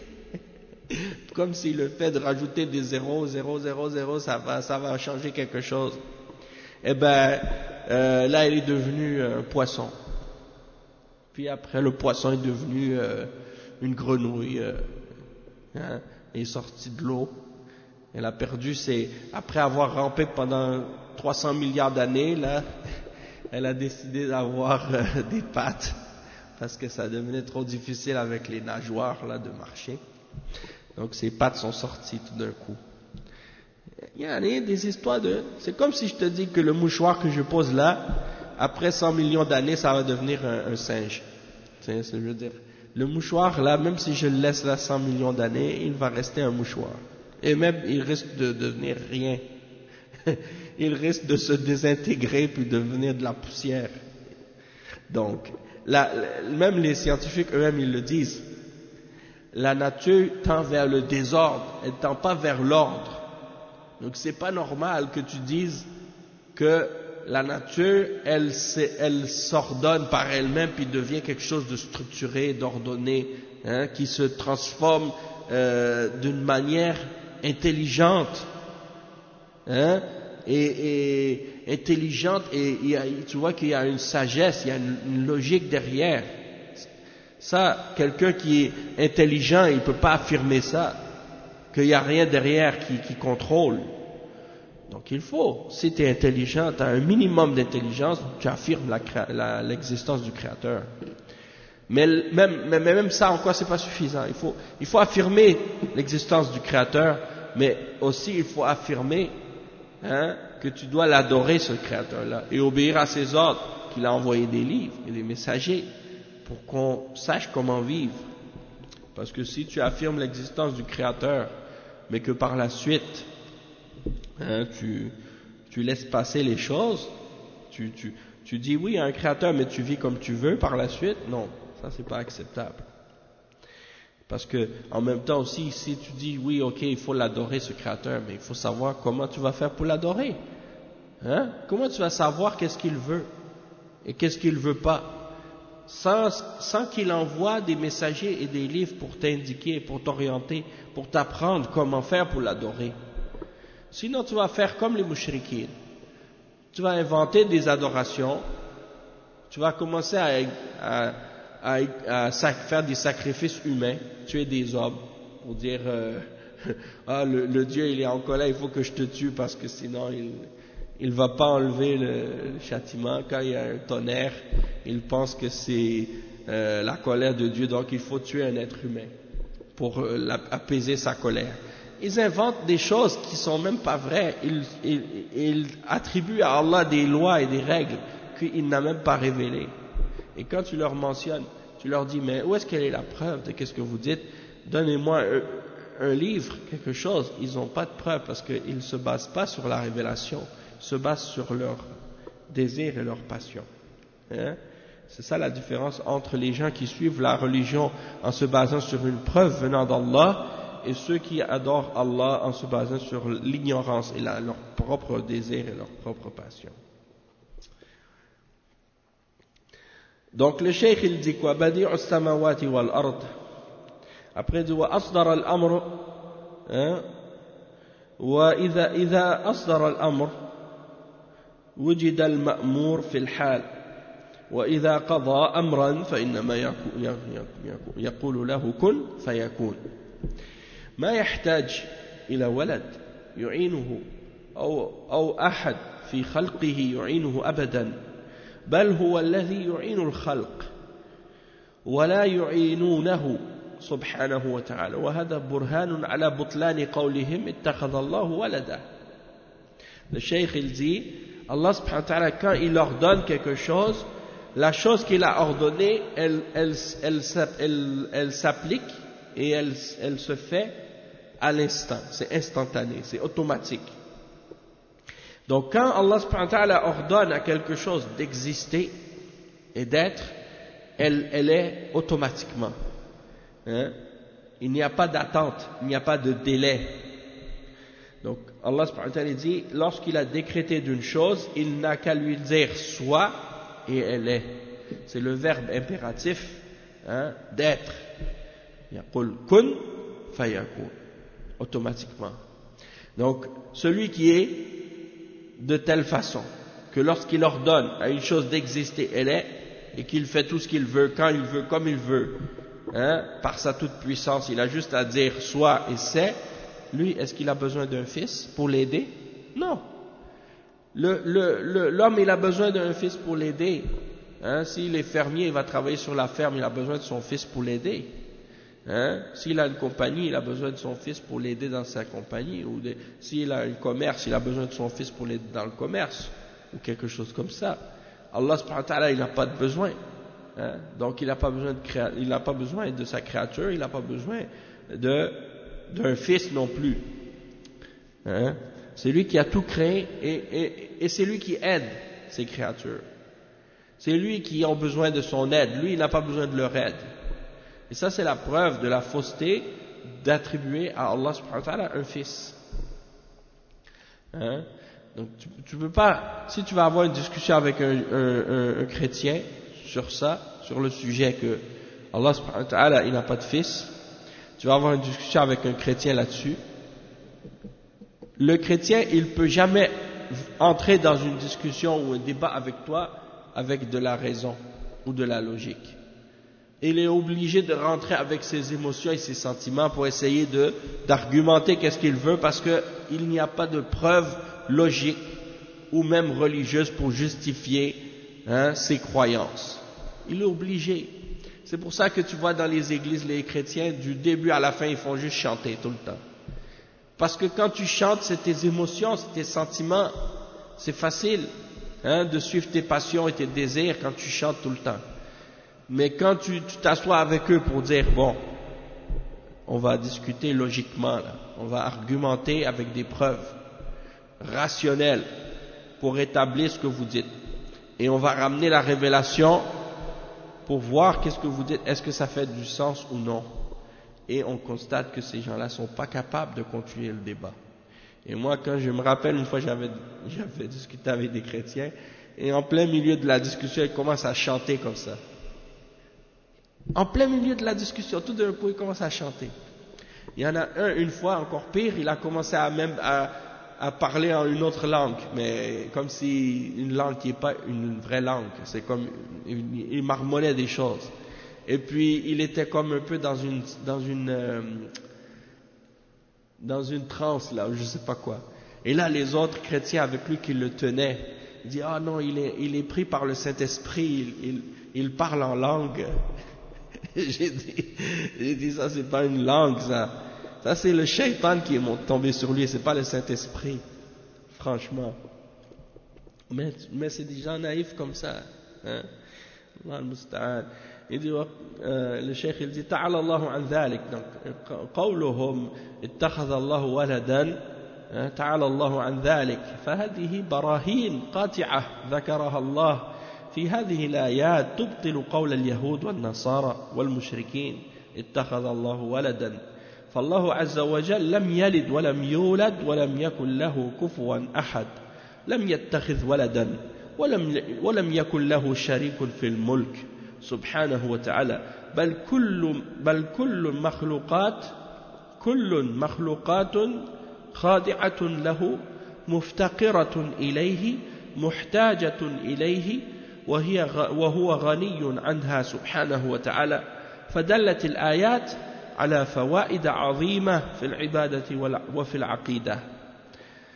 comme si le fait de rajouter des zéros, zéro, zéro, zéro, ça va, ça va changer quelque chose. Eh ben, euh, là, il est devenu un poisson. Puis après, le poisson est devenu euh, une grenouille. Euh, hein, elle est sortie de l'eau. Elle a perdu ses... Après avoir rampé pendant trois cents milliards d'années, là, elle a décidé d'avoir euh, des pattes, parce que ça devenait trop difficile avec les nageoires, là, de marcher. Donc ses pattes sont sorties tout d'un coup. Il y a des histoires de... C'est comme si je te dis que le mouchoir que je pose là, après cent millions d'années, ça va devenir un, un singe. C'est ce que je veux dire. Le mouchoir là, même si je le laisse là cent millions d'années, il va rester un mouchoir. Et même, il risque de devenir rien. Il risque de se désintégrer puis de devenir de la poussière. Donc, là, même les scientifiques eux-mêmes, ils le disent. La nature tend vers le désordre, elle tend pas vers l'ordre. Donc c'est pas normal que tu dises que la nature, elle, elle s'ordonne par elle-même puis devient quelque chose de structuré, d'ordonné, hein, qui se transforme euh, d'une manière intelligente, hein, et, et intelligente, et il y a, tu vois qu'il y a une sagesse, il y a une, une logique derrière. Ça, quelqu'un qui est intelligent, il ne peut pas affirmer ça, qu'il n'y a rien derrière qui, qui contrôle. Donc il faut, si tu es intelligent, tu as un minimum d'intelligence, tu affirmes l'existence la, du Créateur. Mais même, mais même ça, encore, c'est pas suffisant. Il faut, il faut affirmer l'existence du Créateur, mais aussi il faut affirmer, hein, que tu dois l'adorer, ce Créateur-là, et obéir à ses ordres, qu'il a envoyé des livres et des messagers, pour qu'on sache comment vivre. Parce que si tu affirmes l'existence du Créateur, mais que par la suite, hein, tu, tu laisses passer les choses, tu, tu, tu dis oui à un Créateur, mais tu vis comme tu veux par la suite, non, ça c'est pas acceptable. Parce que en même temps aussi, si tu dis oui, ok, il faut l'adorer ce Créateur, mais il faut savoir comment tu vas faire pour l'adorer. Hein? Comment tu vas savoir qu'est-ce qu'il veut et qu'est-ce qu'il veut pas? Sans, sans qu'il envoie des messagers et des livres pour t'indiquer, pour t'orienter, pour t'apprendre comment faire pour l'adorer. Sinon, tu vas faire comme les mouchriquines. Tu vas inventer des adorations, tu vas commencer à, à, à, à faire des sacrifices humains, tuer des hommes, pour dire euh, ah, le, le Dieu il est en colère, il faut que je te tue parce que sinon il... il ne va pas enlever le, le châtiment. Quand il y a un tonnerre, il pense que c'est euh, la colère de Dieu, donc il faut tuer un être humain pour euh, la, apaiser sa colère. Ils inventent des choses qui sont même pas vraies. Ils, ils, ils attribuent à Allah des lois et des règles qu'il n'a même pas révélées. Et quand tu leur mentionnes, tu leur dis, mais où est-ce qu'elle est la preuve de qu'est-ce que vous dites? Donnez-moi un, un livre, quelque chose. Ils n'ont pas de preuve parce qu'ils ne se basent pas sur la révélation, se basent sur leur désir et leur passion. Hein? C'est ça la différence entre les gens qui suivent la religion en se basant sur une preuve venant d'Allah et ceux qui adorent Allah en se basant sur l'ignorance et la, leur propre désir et leur propre passion. Donc le cheikh il dit quoi? Badi'u as-samawati wal ard. Après il dit wa asdara al-amr, wa idha idha asdara al-amr وجد المأمور في الحال وإذا قضى أمرا فإنما يقول له كن فيكون ما يحتاج إلى ولد يعينه أو, أو أحد في خلقه يعينه أبدا بل هو الذي يعين الخلق ولا يعينونه سبحانه وتعالى وهذا برهان على بطلان قولهم اتخذ الله ولدا. Le cheikh il dit Allah subhanahu wa ta'ala quand il ordonne quelque chose, la chose qu'il a ordonnée elle, elle, elle, elle, elle s'applique et elle, elle se fait à l'instant, c'est instantané, c'est automatique. Donc quand Allah subhanahu wa ta'ala ordonne à quelque chose d'exister et d'être, elle, elle est automatiquement. Hein? Il n'y a pas d'attente, il n'y a pas de délai. Donc Allah subhanahu wa ta'ala dit, lorsqu'il a décrété d'une chose, il n'a qu'à lui dire soit et elle est. C'est le verbe impératif hein, d'être. Yaqul kun fayakun. Automatiquement. Donc celui qui est de telle façon que lorsqu'il ordonne à une chose d'exister, elle est, et qu'il fait tout ce qu'il veut, quand il veut, comme il veut, hein, par sa toute puissance, il a juste à dire soit et c'est. Lui, est-ce qu'il a besoin d'un fils pour l'aider? Non. Le, le, le, l'homme, il a besoin d'un fils pour l'aider. Hein, s'il est fermier, il va travailler sur la ferme, il a besoin de son fils pour l'aider. Hein, s'il a une compagnie, il a besoin de son fils pour l'aider dans sa compagnie. Ou de, s'il a un commerce, il a besoin de son fils pour l'aider dans le commerce. Ou quelque chose comme ça. Allah subhanahu wa ta'ala, il n'a pas de besoin. Hein, donc il n'a pas besoin de créa- il n'a pas besoin de sa créature, il n'a pas besoin de d'un fils non plus. Hein? C'est lui qui a tout créé et, et, et c'est lui qui aide ses créatures. C'est lui qui a besoin de son aide. Lui, il n'a pas besoin de leur aide. Et ça, c'est la preuve de la fausseté d'attribuer à Allah subhanahu wa ta'ala un fils. Hein? Donc, tu ne peux pas, si tu vas avoir une discussion avec un, un, un, un chrétien sur ça, sur le sujet que Allah subhanahu wa ta'ala, il n'a pas de fils, tu vas avoir une discussion avec un chrétien là-dessus. Le chrétien, il ne peut jamais entrer dans une discussion ou un débat avec toi avec de la raison ou de la logique. Il est obligé de rentrer avec ses émotions et ses sentiments pour essayer de, d'argumenter qu'est-ce qu'il veut parce qu'il n'y a pas de preuve logique ou même religieuse pour justifier hein, ses croyances. Il est obligé. C'est pour ça que tu vois dans les églises, les chrétiens, du début à la fin, ils font juste chanter tout le temps. Parce que quand tu chantes, c'est tes émotions, c'est tes sentiments. C'est facile hein, de suivre tes passions et tes désirs quand tu chantes tout le temps. Mais quand tu, tu t'assois avec eux pour dire, bon, on va discuter logiquement, là. On va argumenter avec des preuves rationnelles pour établir ce que vous dites. Et on va ramener la révélation pour voir qu'est-ce que vous dites, est-ce que ça fait du sens ou non. Et on constate que ces gens-là ne sont pas capables de continuer le débat. Et moi, quand je me rappelle, une fois j'avais, j'avais discuté avec des chrétiens, et en plein milieu de la discussion, ils commencent à chanter comme ça. En plein milieu de la discussion, tout d'un coup, ils commencent à chanter. Il y en a un, une fois, encore pire, il a commencé à même à, à parler en une autre langue, mais comme si une langue qui n'est pas une vraie langue, c'est comme, une, il marmonnait des choses. Et puis, il était comme un peu dans une, dans une, euh, dans une transe, là, je sais pas quoi. Et là, les autres chrétiens avec lui qui le tenaient, ils disent, ah non, il est, il est pris par le Saint-Esprit, il, il, il parle en langue. j'ai dit, j'ai dit, ça c'est pas une langue, ça. Ça c'est le shaitan qui est tombé sur lui, c'est pas le Saint-Esprit. Franchement. Mais, mais c'est des gens naïfs comme ça. Hein? Allah al-Musta'an. Il dit, euh, le cheikh il dit, ta'ala Allahu an dhalik. Donc, qawluhum, ittakhadha Allahu waladan, ta'ala Allahu an dhalik. فهذه براهين قاطعة ذكرها الله في هذه الآيات تبطل قول اليهود والنصارى والمشركين اتخذ الله ولدا فالله عز وجل لم يلد ولم يولد ولم يكن له كفوا أحد لم يتخذ ولدا ولم, ولم يكن له شريك في الملك سبحانه وتعالى بل كل, بل كل مخلوقات كل مخلوقات خاضعة له مفتقرة إليه محتاجة إليه وهي وهو غني عنها سبحانه وتعالى فدلت الآيات على فوائد عظيمة في العبادة وفي العقيدة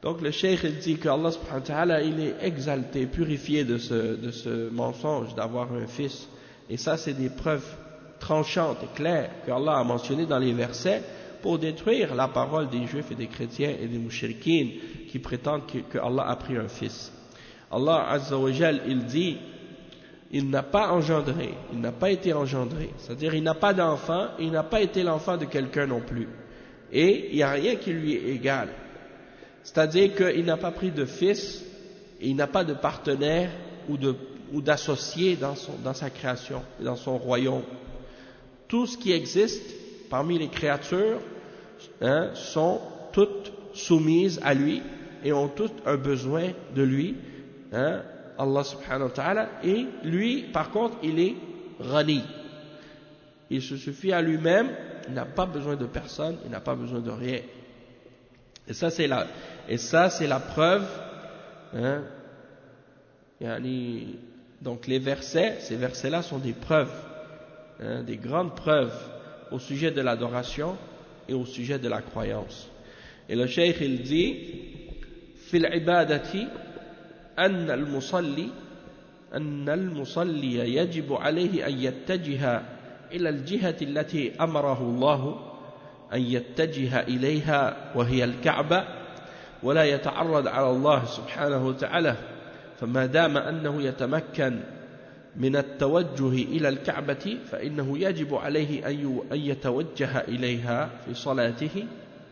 Donc le cheikh il dit que Allah subhanahu wa ta'ala il est exalté, purifié de ce, de ce mensonge d'avoir un fils. Et ça c'est des preuves tranchantes et claires que Allah a mentionnées dans les versets pour détruire la parole des juifs et des chrétiens et des mouchriquines qui prétendent que, que Allah a pris un fils. Allah azza wa jal il dit il n'a pas engendré, il n'a pas été engendré, c'est-à-dire il n'a pas d'enfant, il n'a pas été l'enfant de quelqu'un non plus. Et il n'y a rien qui lui est égal. C'est-à-dire qu'il n'a pas pris de fils, et il n'a pas de partenaire ou, de, ou d'associé dans, son, dans sa création, dans son royaume. Tout ce qui existe parmi les créatures hein, sont toutes soumises à lui et ont toutes un besoin de lui, hein, Allah subhanahu wa ta'ala, et lui par contre il est ghani. Il se suffit à lui-même, il n'a pas besoin de personne, il n'a pas besoin de rien. Et ça c'est la, et ça c'est la preuve, hein, yani, donc les versets, ces versets-là sont des preuves, hein, des grandes preuves au sujet de l'adoration et au sujet de la croyance. Et le cheikh il dit, fil ibadati أن المصلي أن المصلي يجب عليه أن يتجه إلى الجهة التي أمره الله أن يتجه إليها وهي الكعبة ولا يتعرض على الله سبحانه وتعالى فما دام أنه يتمكن من التوجه إلى الكعبة فإنه يجب عليه أن يتوجه إليها في صلاته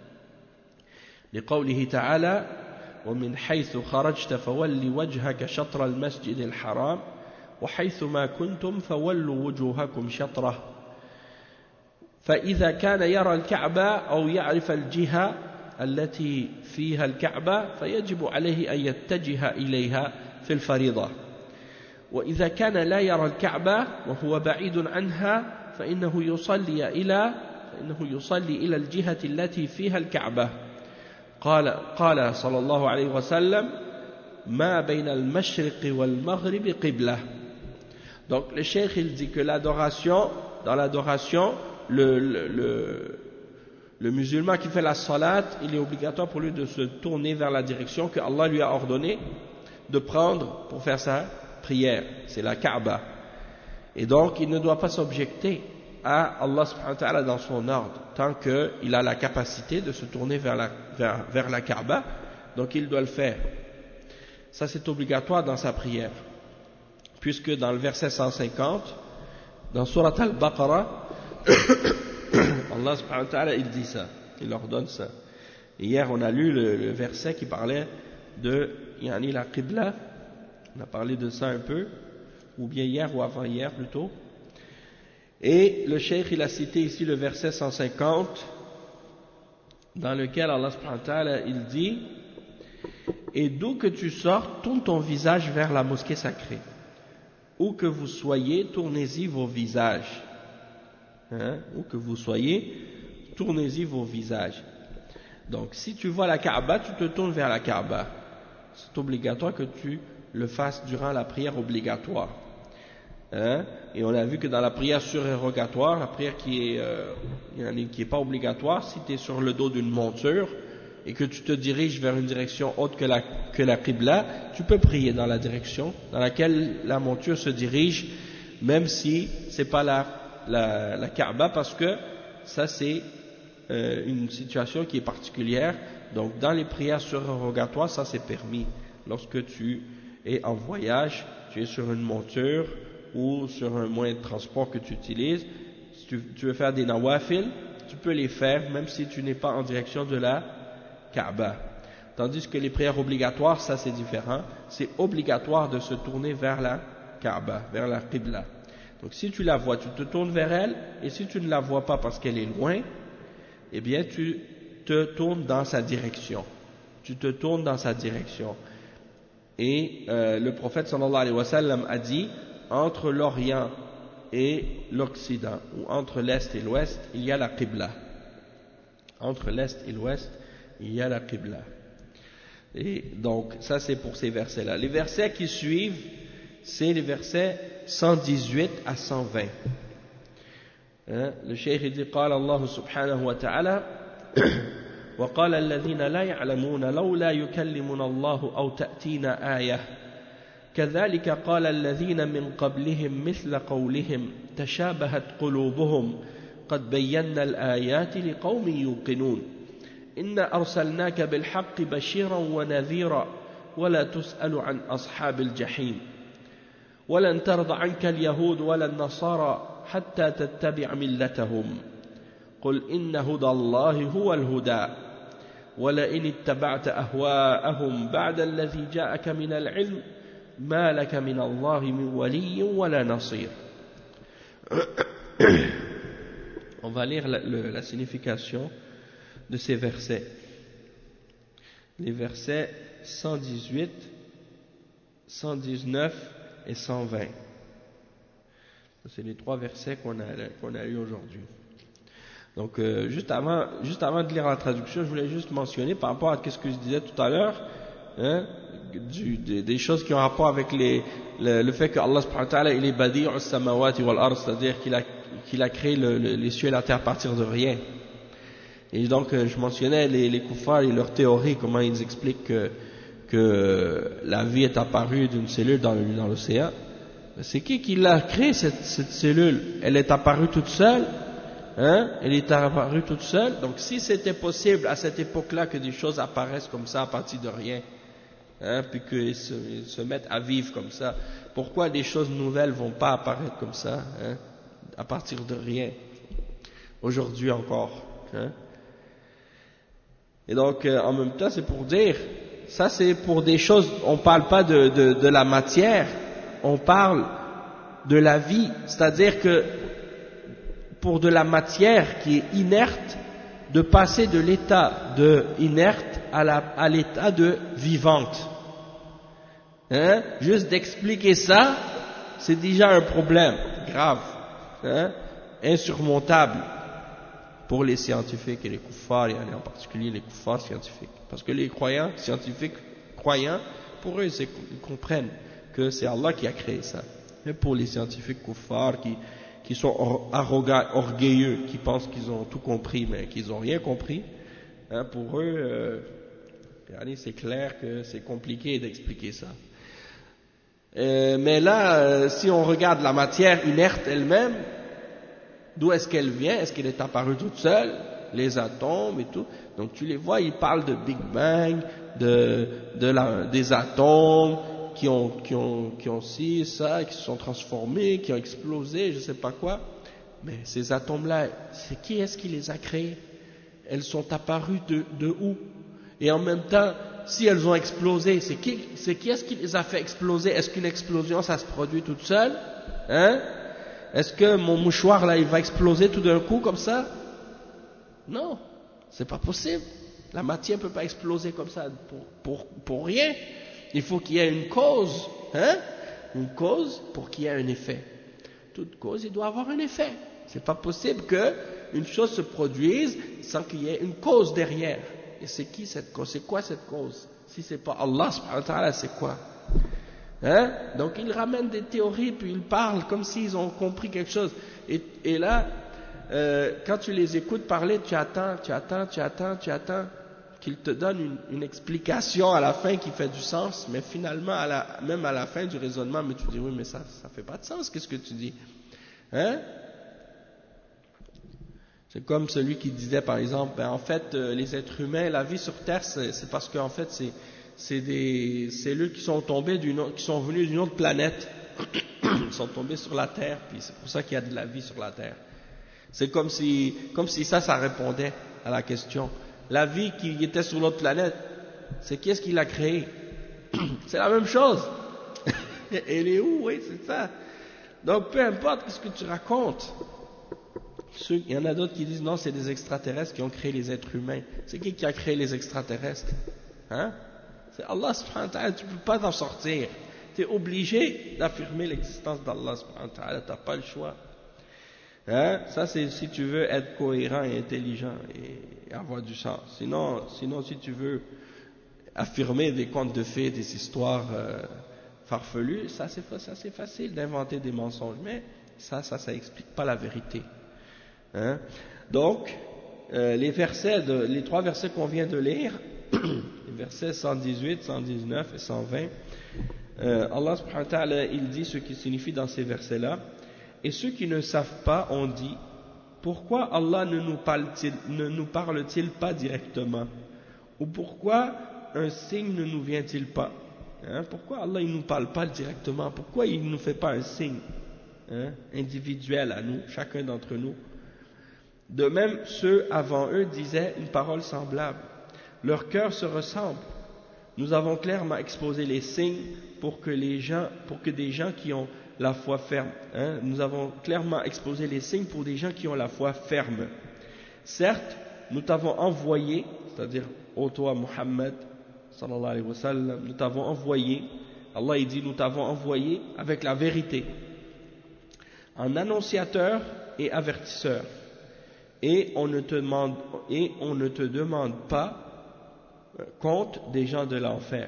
لقوله تعالى ومن حيث خرجت فول وجهك شطر المسجد الحرام وحيث ما كنتم فولوا وجوهكم شطره فإذا كان يرى الكعبة أو يعرف الجهة التي فيها الكعبة فيجب عليه أن يتجه إليها في الفريضة وإذا كان لا يرى الكعبة وهو بعيد عنها فإنه يصلي إلى فإنه يصلي إلى الجهة التي فيها الكعبة قال قال صلى الله عليه وسلم ما بين المشرق والمغرب قبلة. Donc le cheikh il dit que l'adoration, dans l'adoration, le, le, le, le musulman qui fait la salat, il est obligatoire pour lui de se tourner vers la direction que Allah lui a ordonné de prendre pour faire sa prière, c'est la Kaaba. Et donc il ne doit pas s'objecter à Allah subhanahu wa ta'ala dans son ordre, tant qu'il a la capacité de se tourner vers la, vers, vers la Kaaba, donc il doit le faire. Ça c'est obligatoire dans sa prière, puisque dans le verset cent cinquante, dans Surat al-Baqarah, Allah subhanahu wa ta'ala il dit ça, il ordonne ça. Et hier on a lu le, le verset qui parlait de yani la Qibla, on a parlé de ça un peu, ou bien hier ou avant-hier plutôt. Et le cheikh il a cité ici le verset cent cinquante dans lequel Allah subhanahu wa ta'ala il dit et d'où que tu sors tourne ton visage vers la mosquée sacrée, où que vous soyez tournez-y vos visages, hein? Où que vous soyez tournez-y vos visages. Donc si tu vois la Kaaba tu te tournes vers la Kaaba, c'est obligatoire que tu le fasses durant la prière obligatoire. Hein? Et on a vu que dans la prière surérogatoire, la prière qui est, euh, qui est pas obligatoire, si tu es sur le dos d'une monture et que tu te diriges vers une direction autre que la, que la Qibla, tu peux prier dans la direction dans laquelle la monture se dirige, même si c'est pas la, la, la Kaaba, parce que ça c'est euh, une situation qui est particulière. Donc dans les prières surérogatoires, ça c'est permis. Lorsque tu es en voyage, tu es sur une monture ou sur un moyen de transport que tu utilises, si tu, tu veux faire des nawafil, tu peux les faire même si tu n'es pas en direction de la Kaaba. Tandis que les prières obligatoires, ça c'est différent, c'est obligatoire de se tourner vers la Kaaba, vers la Qibla. Donc si tu la vois, tu te tournes vers elle, et si tu ne la vois pas parce qu'elle est loin, eh bien tu te tournes dans sa direction. Tu te tournes dans sa direction. Et euh, le prophète sallallahu alayhi wa sallam a dit, entre l'Orient et l'Occident, ou entre l'Est et l'Ouest, il y a la Qibla. Entre l'Est et l'Ouest, il y a la Qibla. Et donc, ça c'est pour ces versets-là. Les versets qui suivent, c'est les versets cent dix-huit à cent vingt. Hein? Le cheikh dit, قال الله سبحانه وتعالى وقال الذين لا يعلمون لولا يكلمنا الله أو تأتينا آية كذلك قال الذين من قبلهم مثل قولهم تشابهت قلوبهم قد بينا الآيات لقوم يوقنون إنا أرسلناك بالحق بشيرا ونذيرا ولا تسأل عن أصحاب الجحيم ولن ترضى عنك اليهود ولا النصارى حتى تتبع ملتهم قل إن هدى الله هو الهدى ولئن اتبعت أهواءهم بعد الذي جاءك من العلم ما لك من الله من ولي ولا نصير. On va lire la, le, la signification de ces versets. Les versets cent dix-huit, cent dix-neuf et cent vingt. C'est les trois versets qu'on a, qu'on a lus aujourd'hui. Donc, euh, juste avant, juste avant de lire la traduction, je voulais juste mentionner par rapport à ce que je disais tout à l'heure, hein, du, des, des choses qui ont rapport avec les, le, le fait que Allah subhanahu wa ta'ala il est badi'u as-samawati wal ard, c'est-à-dire qu'il a, qu'il a créé le, le, les cieux et la terre à partir de rien. Et donc, euh, je mentionnais les, les kuffars et leurs théories, comment ils expliquent que, que la vie est apparue d'une cellule dans, le, dans l'océan. C'est qui qui l'a créée, cette, cette cellule? Elle est apparue toute seule? Hein? Elle est apparue toute seule. Donc si c'était possible à cette époque-là que des choses apparaissent comme ça à partir de rien, hein, puis qu'ils se, ils se mettent à vivre comme ça, pourquoi des choses nouvelles vont pas apparaître comme ça, hein, à partir de rien, aujourd'hui encore, hein? Et donc euh, en même temps c'est pour dire, ça c'est pour des choses, on parle pas de, de, de la matière, on parle de la vie, c'est-à-dire que pour de la matière qui est inerte, de passer de l'état de inerte à, la, à l'état de vivante. Hein? Juste d'expliquer ça, c'est déjà un problème grave, hein? Insurmontable pour les scientifiques et les kuffars, et en particulier les kuffars scientifiques. Parce que les croyants scientifiques, croyants, pour eux, c'est, ils comprennent que c'est Allah qui a créé ça. Mais pour les scientifiques kuffars qui qui sont arrogants, orgueilleux, qui pensent qu'ils ont tout compris, mais qu'ils n'ont rien compris, hein, pour eux, euh, c'est clair que c'est compliqué d'expliquer ça. Euh, mais là, euh, si on regarde la matière inerte elle-même, d'où est-ce qu'elle vient? Est-ce qu'elle est apparue toute seule? Les atomes et tout. Donc tu les vois, ils parlent de Big Bang, de, de la, des atomes, qui ont, qui ont, qui ont ci, ça, qui se sont transformés, qui ont explosé, je ne sais pas quoi. Mais ces atomes-là, c'est qui est-ce qui les a créés? Elles sont apparues de, de où? Et en même temps, si elles ont explosé, c'est qui, c'est qui est-ce qui les a fait exploser? Est-ce qu'une explosion, ça se produit toute seule? Hein? Est-ce que mon mouchoir, là, il va exploser tout d'un coup, comme ça? Non, c'est pas possible. La matière ne peut pas exploser comme ça pour, pour, pour rien. Il faut qu'il y ait une cause, hein? Une cause pour qu'il y ait un effet. Toute cause, il doit avoir un effet. C'est pas possible qu'une chose se produise sans qu'il y ait une cause derrière. Et c'est qui cette cause? C'est quoi cette cause? Si c'est pas Allah subhanahu wa ta'ala, c'est quoi? Hein? Donc ils ramènent des théories, puis ils parlent comme s'ils ont compris quelque chose. Et, et là, euh, quand tu les écoutes parler, tu attends, tu attends, tu attends, tu attends qu'ils te donnent une, une explication à la fin qui fait du sens, mais finalement, à la, même à la fin du raisonnement, mais tu dis, oui, mais ça ça fait pas de sens, qu'est-ce que tu dis? Hein? C'est comme celui qui disait, par exemple, ben, en fait, euh, les êtres humains, la vie sur Terre, c'est, c'est parce qu'en fait, c'est, c'est des cellules qui sont tombées d'une autre, qui sont venues d'une autre planète, ils sont tombées sur la Terre, puis c'est pour ça qu'il y a de la vie sur la Terre. C'est comme si, comme si ça, ça répondait à la question. La vie qui était sur l'autre planète, c'est qui est-ce qui l'a créée? C'est la même chose. Elle est où? Oui, c'est ça. Donc, peu importe ce que tu racontes. Il y en a d'autres qui disent non, c'est des extraterrestres qui ont créé les êtres humains. C'est qui qui a créé les extraterrestres? Hein? C'est Allah subhanahu wa ta'ala, tu ne peux pas t'en sortir. Tu es obligé d'affirmer l'existence d'Allah subhanahu wa ta'ala, tu n'as pas le choix. Hein? Ça, c'est si tu veux être cohérent et intelligent et avoir du sens. Sinon, sinon si tu veux affirmer des contes de fées, des histoires euh, farfelues, ça c'est, ça c'est facile d'inventer des mensonges, mais ça, ça, ça explique pas la vérité. Hein? Donc, euh, les versets, de, les trois versets qu'on vient de lire, les versets cent dix-huit, cent dix-neuf et cent vingt, euh, Allah subhanahu wa ta'ala, il dit ce qui signifie dans ces versets-là. Et ceux qui ne savent pas ont dit, pourquoi Allah ne nous parle-t-il, ne nous parle-t-il pas directement? Ou pourquoi un signe ne nous vient-il pas? Hein? Pourquoi Allah ne nous parle pas directement? Pourquoi il ne nous fait pas un signe, hein, individuel à nous, chacun d'entre nous? De même, ceux avant eux disaient une parole semblable. Leurs cœurs se ressemblent. Nous avons clairement exposé les signes pour que, les gens, pour que des gens qui ont la foi ferme, hein, nous avons clairement exposé les signes pour des gens qui ont la foi ferme. Certes, nous t'avons envoyé, c'est-à-dire ô toi Muhammad, sallallahu alayhi wa sallam, nous t'avons envoyé, Allah il dit nous t'avons envoyé avec la vérité, en annonciateur et avertisseur, et on ne te demande, et on ne te demande pas compte des gens de l'enfer.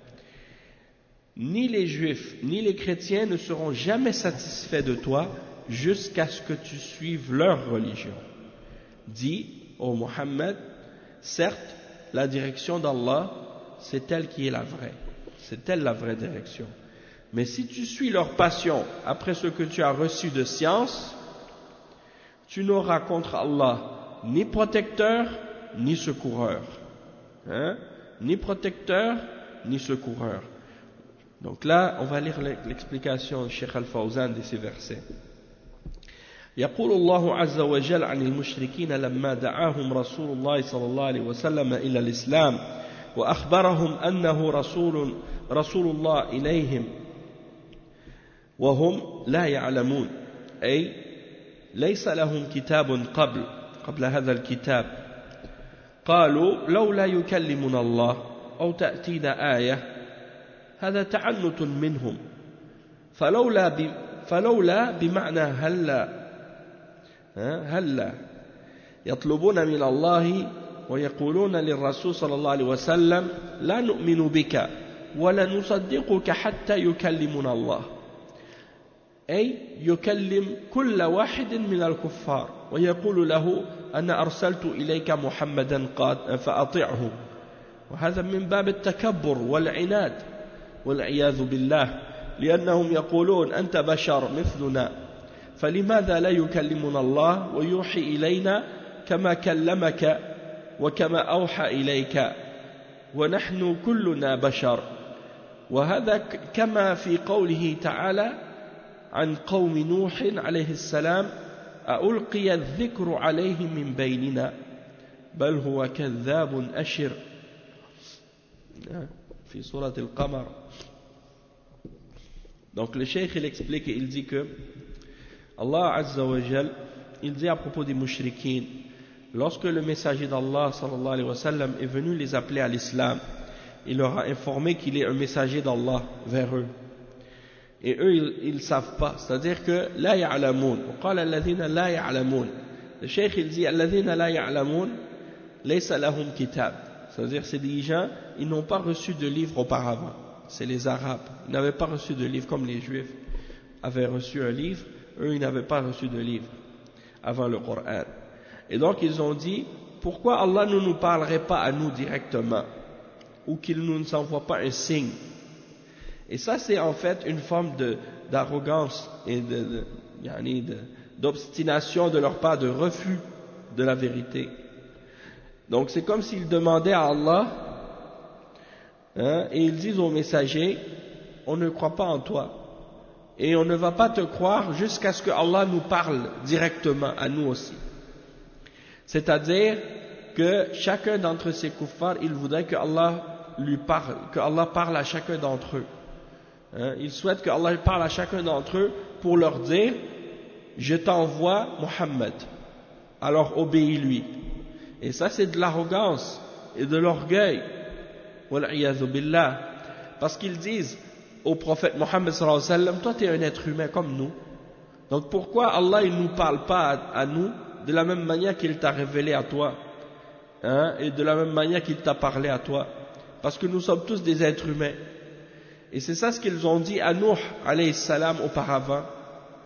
Ni les juifs ni les chrétiens ne seront jamais satisfaits de toi jusqu'à ce que tu suives leur religion. Dis, ô Muhammad, certes, la direction d'Allah, c'est elle qui est la vraie. C'est elle la vraie direction. Mais si tu suis leur passion après ce que tu as reçu de science, tu n'auras contre Allah ni protecteur, ni secoureur. Hein? Ni protecteur, ni secoureur. Donc là, on va lire l'explication de Cheikh Al-Fawzan de ces versets. يقول الله عز وجل عن المشركين لما دعاهم رسول الله صلى الله عليه وسلم إلى الإسلام وأخبرهم أنه رسول رسول الله إليهم وهم لا يعلمون أي ليس لهم كتاب قبل قبل هذا الكتاب قالوا لولا يكلمنا الله أو تأتينا آية هذا تعنت منهم فلولا ب... فلولا بمعنى هلا هلا يطلبون من الله ويقولون للرسول صلى الله عليه وسلم لا نؤمن بك ولا نصدقك حتى يكلمنا الله أي يكلم كل واحد من الكفار ويقول له أنا أرسلت إليك محمدا فأطعه وهذا من باب التكبر والعناد والعياذ بالله لأنهم يقولون أنت بشر مثلنا فلماذا لا يكلمنا الله ويوحي إلينا كما كلمك وكما أوحى إليك ونحن كلنا بشر وهذا كما في قوله تعالى عن قوم نوح عليه السلام ألقي الذكر عليهم من بيننا بل هو كذاب أشر في سورة القمر. Donc le cheikh il explique et il dit que Allah Azza wa Jal il dit à propos des mouchriquins, lorsque le messager d'Allah sallallahu alayhi wa sallam est venu les appeler à l'islam, il leur a informé qu'il est un messager d'Allah vers eux. Et eux, ils ne savent pas. C'est-à-dire que la ya'lamoun. وقال الذين لا يعلمون. Le cheikh il dit الذين لا يعلمون ليس لهم كتاب. C'est-à-dire c'est des gens, ils n'ont pas reçu de livre auparavant. C'est les Arabes. Ils n'avaient pas reçu de livre comme les Juifs avaient reçu un livre. Eux, ils n'avaient pas reçu de livre avant le Coran. Et donc ils ont dit, pourquoi Allah ne nous parlerait pas à nous directement, ou qu'il ne nous envoie pas un signe? Et ça c'est en fait une forme de, d'arrogance et de, de, yani de, d'obstination de leur part, de refus de la vérité. Donc c'est comme s'ils demandaient à Allah, hein, et ils disent aux messagers, on ne croit pas en toi, et on ne va pas te croire jusqu'à ce que Allah nous parle directement à nous aussi. C'est-à-dire que chacun d'entre ces kuffars, il voudrait que Allah lui parle, que Allah parle à chacun d'entre eux. Hein, ils souhaitent que Allah parle à chacun d'entre eux pour leur dire, je t'envoie Muhammad, alors obéis-lui. Et ça c'est de l'arrogance et de l'orgueil. Wal'iyadhu billah. Parce qu'ils disent au prophète Muhammad sallallahu alayhi wa sallam, toi tu es un être humain comme nous. Donc pourquoi Allah il ne nous parle pas à, à nous de la même manière qu'il t'a révélé à toi, hein, et de la même manière qu'il t'a parlé à toi? Parce que nous sommes tous des êtres humains. Et c'est ça ce qu'ils ont dit à Nuh alayhi salam auparavant.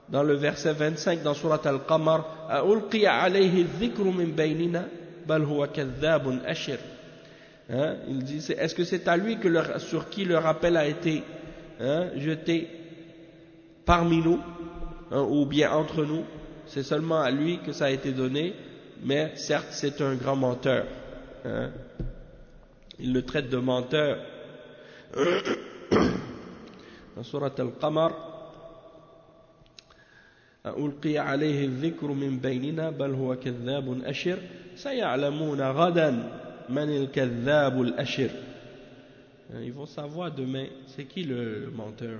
dans le verset vingt-cinq dans Surat Al-Qamar, أَأُلْقِيَ عَلَيْهِ الذِّكْرُ مِنْ بَيْنِنَا بَلْ هُوَ كَذَّابٌ أَشِرٌ. Hein, il dit, c'est, est-ce que c'est à lui que le, sur qui le rappel a été hein, jeté parmi nous, hein, ou bien entre nous? C'est seulement à lui que ça a été donné, mais certes c'est un grand menteur. Hein. Il le traite de menteur. Dans Surat Al-Qamar, أُلْقِيَ عَلَيْهِ الذِّكْرُ مِنْ بَيْنِنَا بَلْ هُوَ كَذَّابٌ أَشِرٌ سَيَعْلَمُونَ غَدًا مَنِ الْكَذَّابُ الْأَشِرُ. Ils vont savoir demain c'est qui le menteur.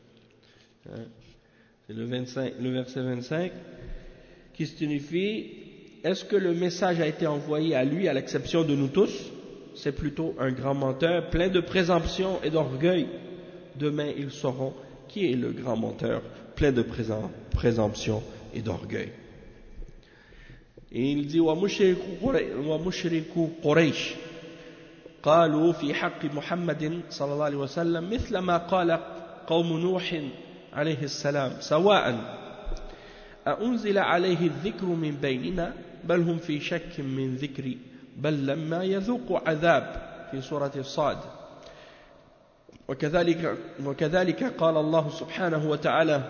C'est le, vingt-cinq, le verset vingt-cinq qui signifie: est-ce que le message a été envoyé à lui à l'exception de nous tous? C'est plutôt un grand menteur, plein de présomption et d'orgueil. Demain ils sauront qui est le grand menteur, plein de présomption et d'orgueil. Et il dit: وَمُشْرِكُ قُرَيْشٍ قالوا في حق محمد صلى الله عليه وسلم مثل ما قال قوم نوح عليه السلام سواء أأنزل عليه الذكر من بيننا بل هم في شك من ذكري بل لما يذوقوا عذاب في سورة الصاد. وكذلك, وكذلك قال الله سبحانه وتعالى: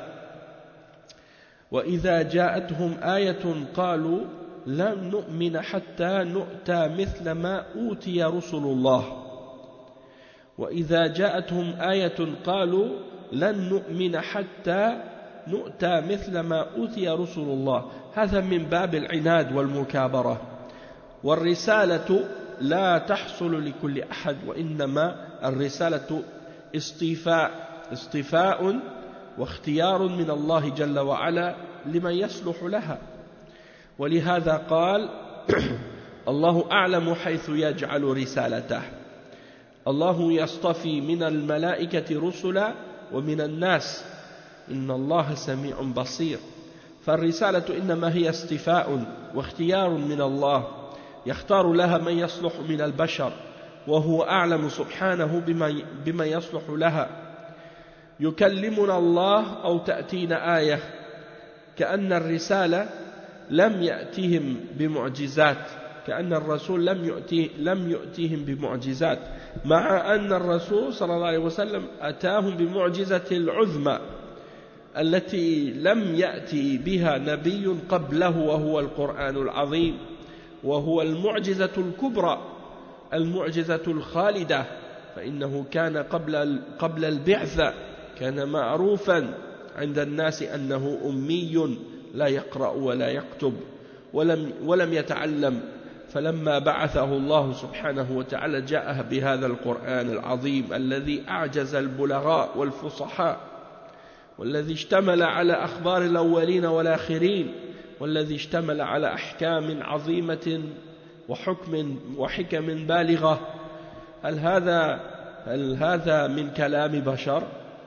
وإذا جاءتهم آية قالوا لن نؤمن حتى نؤتى مثل ما أوتي رسل الله وإذا جاءتهم آية قالوا لن نؤمن حتى نؤتى مثل ما أوتي رسل الله. هذا من باب العناد والمكابرة. والرسالة لا تحصل لكل أحد وإنما الرسالة اصطفاء اصطفاء واختيار من الله جل وعلا لمن يصلح لها. ولهذا قال: الله أعلم حيث يجعل رسالته. الله يصطفي من الملائكة رسلا ومن الناس إن الله سميع بصير. فالرسالة إنما هي اصطفاء واختيار من الله يختار لها من يصلح من البشر وهو أعلم سبحانه بما يصلح لها. يكلمنا الله أو تأتينا آية كأن الرسالة لم يأتيهم بمعجزات كأن الرسول لم يؤتي لم يؤتيهم بمعجزات مع أن الرسول صلى الله عليه وسلم أتاهم بمعجزة العظمى التي لم يأتي بها نبي قبله وهو القرآن العظيم وهو المعجزة الكبرى المعجزة الخالدة. فإنه كان قبل قبل البعثة كان معروفا عند الناس أنه أمي لا يقرأ ولا يكتب ولم ولم يتعلم. فلما بعثه الله سبحانه وتعالى جاء بهذا القرآن العظيم الذي أعجز البلغاء والفصحاء والذي اشتمل على أخبار الأولين والآخرين والذي اشتمل على أحكام عظيمة وحكم وحكم بالغة. هل هذا هل هذا من كلام بشر؟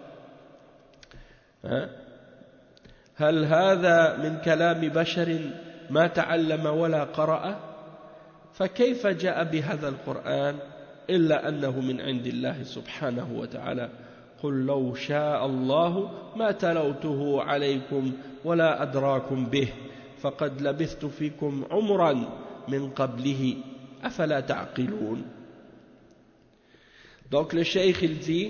هل هذا من كلام بشر ما تعلم ولا قرأ؟ فكيف جاء بهذا القرآن إلا أنه من عند الله سبحانه وتعالى. قل لو شاء الله ما تلوته عليكم ولا أدراكم به فقد لبثت فيكم عمرا من قبله أفلا تعقلون. Donc le cheikh il dit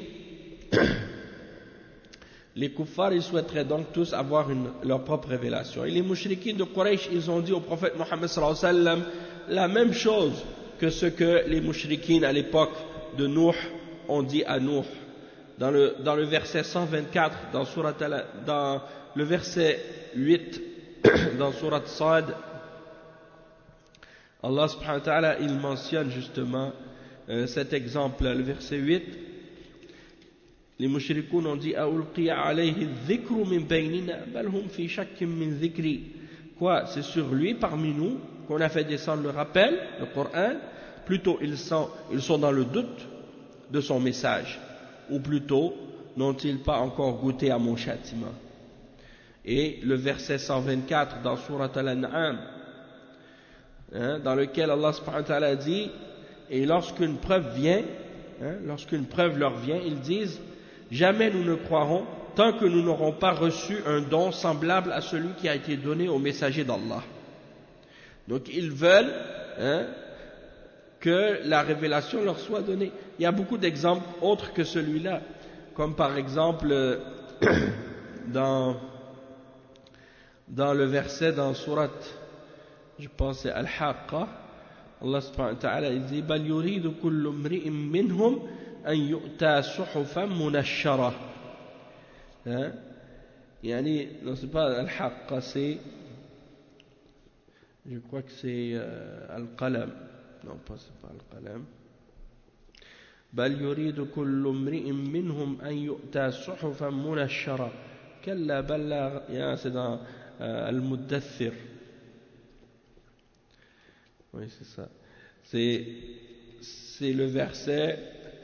les kuffars ils souhaiteraient donc tous avoir une, leur propre révélation. Et les mouchriquins de Quraysh ils ont dit au prophète Mohammed sallallahu alayhi wa sallam la même chose que ce que les mouchriquins à l'époque de Nuh ont dit à Nuh. Dans le, dans le verset cent vingt-quatre, dans, surat, dans le verset huit, dans Surat Sad, Allah subhanahu wa ta'ala, il mentionne justement euh, cet exemple, le verset huit. Les mushrikoun ont dit Aulqiya alayhi dhikru min baynina bal hum fi shakkin min dhikri. Quoi, c'est sur lui parmi nous qu'on a fait descendre le rappel, le Coran. Plutôt ils sont, ils sont dans le doute de son message. Ou plutôt, n'ont-ils pas encore goûté à mon châtiment? Et le verset cent vingt-quatre dans Surat Al-An'am, hein, dans lequel Allah subhanahu wa ta'ala dit, et lorsqu'une preuve vient, hein, lorsqu'une preuve leur vient, ils disent, jamais nous ne croirons tant que nous n'aurons pas reçu un don semblable à celui qui a été donné au messager d'Allah. Donc ils veulent hein, que la révélation leur soit donnée. Il y a beaucoup d'exemples autres que celui-là, comme par exemple dans, dans le verset dans Surat, je pense c'est Al-Haqqa, Allah subhanahu wa ta'ala il dit bal yuridu kullu imri'in minhum an yu'ta suhufan munashshara. Hein? Yani, non c'est pas Al-Haqqa, c'est je crois que c'est euh, Al-Qalam. Non, pas c'est pas Al-Qalam. بل يريد كل امرئ منهم أن يؤتى صحفا منشرة كلا بل لا يا سيدنا المدثر. Oui, c'est ça. C'est, c'est le verset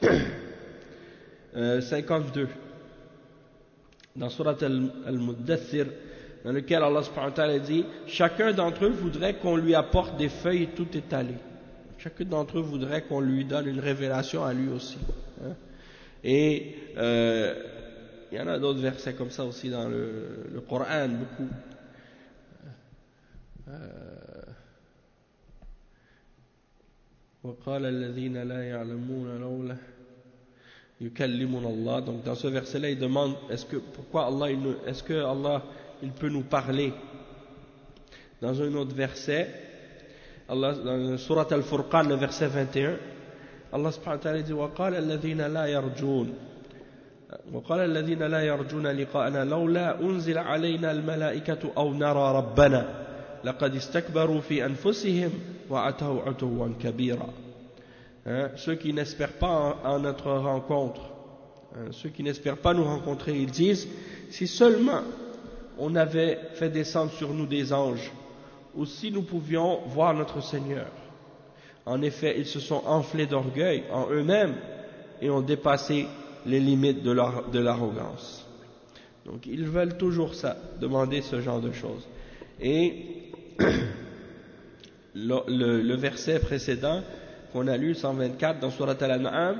euh, cinquante-deux dans Surat Al-Muddathir, dans lequel Allah subhanahu wa ta'ala dit chacun d'entre eux voudrait qu'on lui apporte des feuilles tout étalées. Chacun d'entre eux voudrait qu'on lui donne une révélation à lui aussi. Hein. Et euh, il y en a d'autres versets comme ça aussi dans le, le Coran, beaucoup. وقال الذين لا يعلمون لولا يكلمنا الله. Donc dans ce verset-là, il demande est-ce que pourquoi Allah, il, est-ce que Allah, il peut nous parler. Dans un autre verset, Allah, dans Surat Al-Furqan, le verset vingt et un, Allah subhanahu wa ta'ala dit وقال الذين لا يرجون وقال الذين لا يرجون لقاءنا لولا أنزل علينا الملائكة أو نرى ربنا لقد استكبروا في أنفسهم وأتوا عتوا كبيرا. Hein, ceux qui n'espèrent pas en, en notre rencontre, hein, ceux qui n'espèrent pas nous rencontrer, ils disent si seulement on avait fait descendre sur nous des anges, ou si nous pouvions voir notre Seigneur. En effet, ils se sont enflés d'orgueil en eux-mêmes et ont dépassé les limites de, leur, de l'arrogance. Donc ils veulent toujours ça, demander ce genre de choses. Et le, le, le verset précédent qu'on a lu, cent vingt-quatre dans Surat Al-An'am,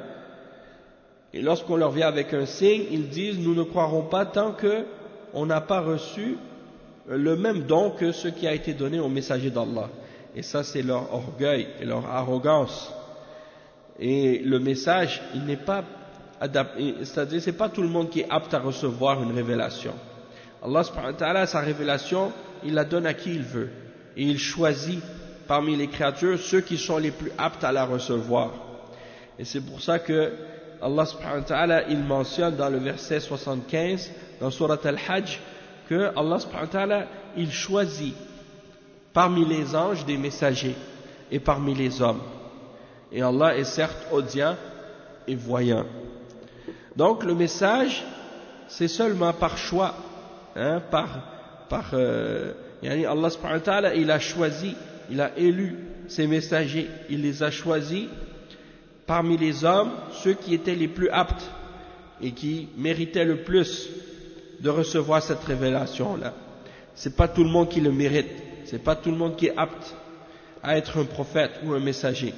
et lorsqu'on leur vient avec un signe, ils disent nous ne croirons pas tant qu'on n'a pas reçu le même don que ce qui a été donné au messager d'Allah. Et ça c'est leur orgueil et leur arrogance. Et le message, il n'est pas adapté, c'est-à-dire c'est pas tout le monde qui est apte à recevoir une révélation. Allah subhanahu wa ta'ala, sa révélation, il la donne à qui il veut. Et il choisit parmi les créatures ceux qui sont les plus aptes à la recevoir. Et c'est pour ça que Allah subhanahu wa ta'ala, il mentionne dans le verset soixante-quinze, dans Surat Al-Hajj, que Allah subhanahu wa ta'ala, il choisit parmi les anges des messagers et parmi les hommes. Et Allah est certes audient et voyant. Donc le message, c'est seulement par choix, hein, par, par euh, Allah subhanahu wa ta'ala, il a choisi, il a élu ses messagers, il les a choisis parmi les hommes, ceux qui étaient les plus aptes et qui méritaient le plus de recevoir cette révélation-là. C'est pas tout le monde qui le mérite, c'est pas tout le monde qui est apte à être un prophète ou un messager.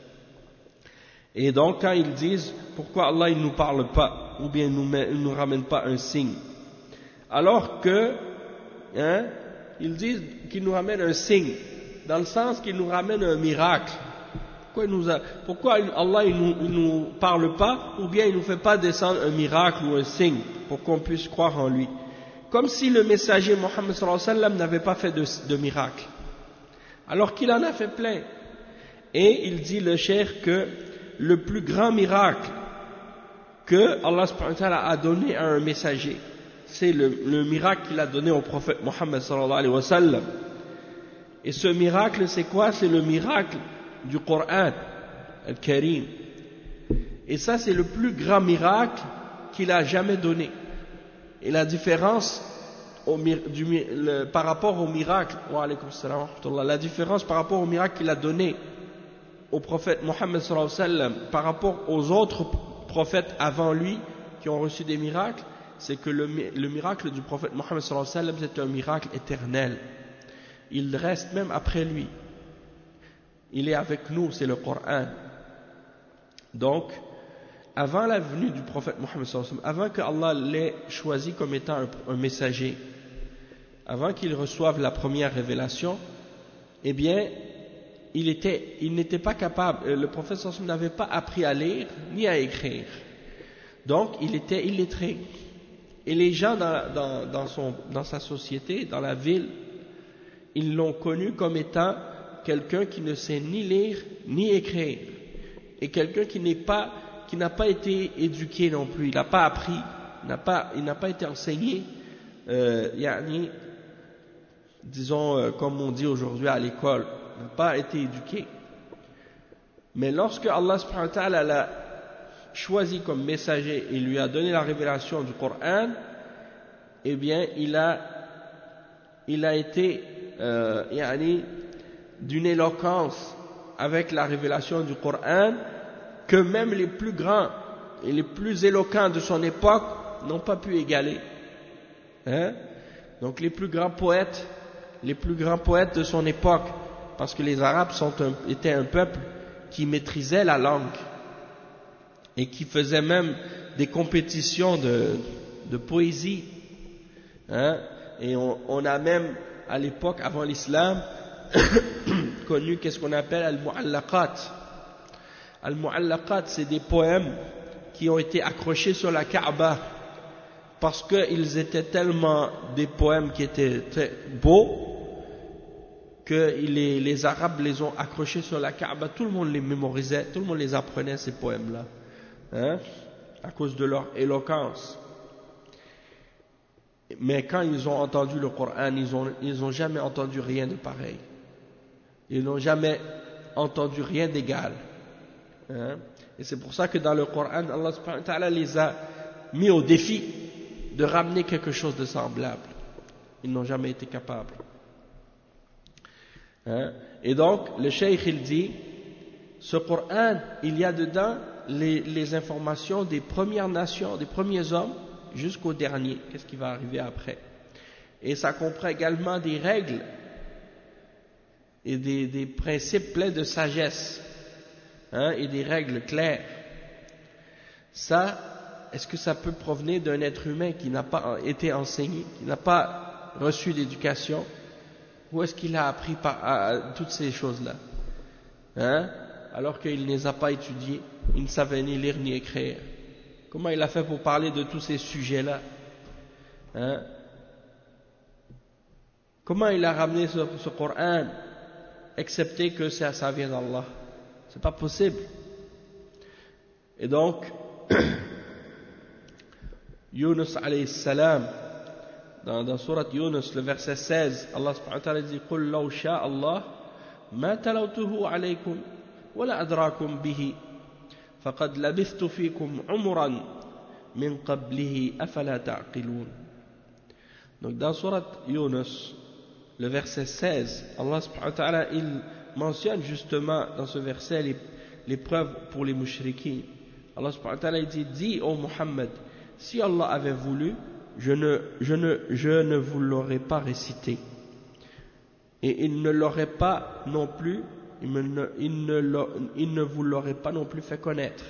Et donc quand ils disent pourquoi Allah il nous parle pas ou bien il nous, met, il nous ramène pas un signe, alors que hein, ils disent qu'il nous ramène un signe dans le sens qu'il nous ramène un miracle. Pourquoi, il nous a, pourquoi Allah il nous, il nous parle pas ou bien il nous fait pas descendre un miracle ou un signe pour qu'on puisse croire en lui, comme si le messager Mohammed sallallahu alayhi wa sallam n'avait pas fait de, de miracle alors qu'il en a fait plein. Et il dit le cheikh que le plus grand miracle que Allah subhanahu wa ta'ala a donné à un messager, c'est le, le miracle qu'il a donné au prophète Mohammed sallallahu alayhi wa sallam. Et ce miracle c'est quoi? C'est le miracle du Coran Al-Karim. Et ça c'est le plus grand miracle qu'il a jamais donné. Et la différence au, du, le, par rapport au miracle, wa alaykum salam wa rahmatullah, la différence par rapport au miracle qu'il a donné au prophète Mohammed sallallahu alayhi wa sallam par rapport aux autres prophètes avant lui qui ont reçu des miracles, c'est que le, le miracle du prophète Mohammed sallallahu alayhi wa sallam c'est un miracle éternel. Il reste même après lui. Il est avec nous, c'est le Coran. Donc, avant la venue du prophète Mohammed sallallahu alayhi wa sallam, avant que Allah l'ait choisi comme étant un, un messager, avant qu'il reçoive la première révélation, eh bien, il était, il n'était pas capable, le prophète sallallahu alayhi wa sallam n'avait pas appris à lire ni à écrire. Donc, il était illettré. Et les gens dans, dans, dans, son, dans sa société, dans la ville, ils l'ont connu comme étant quelqu'un qui ne sait ni lire ni écrire. Et quelqu'un qui n'est pas, qui n'a pas été éduqué non plus, il n'a pas appris, il n'a pas, il n'a pas été enseigné, euh, yani, disons, euh, comme on dit aujourd'hui à l'école, n'a pas été éduqué. Mais lorsque Allah subhanahu wa ta'ala l'a choisi comme messager et lui a donné la révélation du Coran, eh bien, il a, il a été, euh, yani, d'une éloquence avec la révélation du Coran que même les plus grands et les plus éloquents de son époque n'ont pas pu égaler. Hein? Donc les plus grands poètes, les plus grands poètes de son époque, parce que les Arabes sont un, étaient un peuple qui maîtrisait la langue et qui faisait même des compétitions de, de poésie. Hein? Et on, on a même à l'époque, avant l'islam, connu qu'est-ce qu'on appelle al-mu'allaqat. Al-mu'allaqat, c'est des poèmes qui ont été accrochés sur la Kaaba parce qu'ils étaient tellement des poèmes qui étaient très beaux que les, les Arabes les ont accrochés sur la Kaaba. Tout le monde les mémorisait, tout le monde les apprenait, ces poèmes-là, hein, à cause de leur éloquence. Mais quand ils ont entendu le Coran, ils ont, ils ont jamais entendu rien de pareil. Ils n'ont jamais entendu rien d'égal. Hein? Et c'est pour ça que dans le Coran, Allah subhanahu wa ta'ala les a mis au défi de ramener quelque chose de semblable. Ils n'ont jamais été capables. Hein? Et donc, le cheikh il dit, ce Coran, il y a dedans les, les informations des premières nations, des premiers hommes, jusqu'au dernier. Qu'est-ce qui va arriver après? Et ça comprend également des règles et des, des principes pleins de sagesse, hein, et des règles claires. Ça, est-ce que ça peut provenir d'un être humain qui n'a pas été enseigné, qui n'a pas reçu d'éducation, ou est-ce qu'il a appris par, à, à, toutes ces choses-là, hein, alors qu'il ne les a pas étudiées, il ne savait ni lire ni écrire? Comment il a fait pour parler de tous ces sujets-là, hein? Comment il a ramené ce, ce Coran, excepté que ça, ça vient d'Allah? C'est pas possible. Et donc, Yunus alayhi salam, dans, dans surat Yunus, le verset seize, Allah subhanahu wa ta'ala dit قُلْ لَوْ شَاءَ اللَّهُ مَا تَلَوْتُهُ عَلَيْكُمْ وَلَا أَدْرَاكُمْ بِهِ فَقَدْ لَبِثْتُ فِيكُمْ عُمُرًا مِنْ قَبْلِهِ أَفَلَا تَعْقِلُونَ. Donc dans surat Yunus, le verset seize, Allah subhanahu wa ta'ala, il mentionne justement dans ce verset les, les preuves pour les mushrikins. Allah subhanahu wa ta'ala dit, dis ô Muhammad, si Allah avait voulu, je ne, je ne, je ne vous l'aurais pas récité. Et il ne l'aurait pas non plus, il, me, il, ne, il ne vous l'aurait pas non plus fait connaître.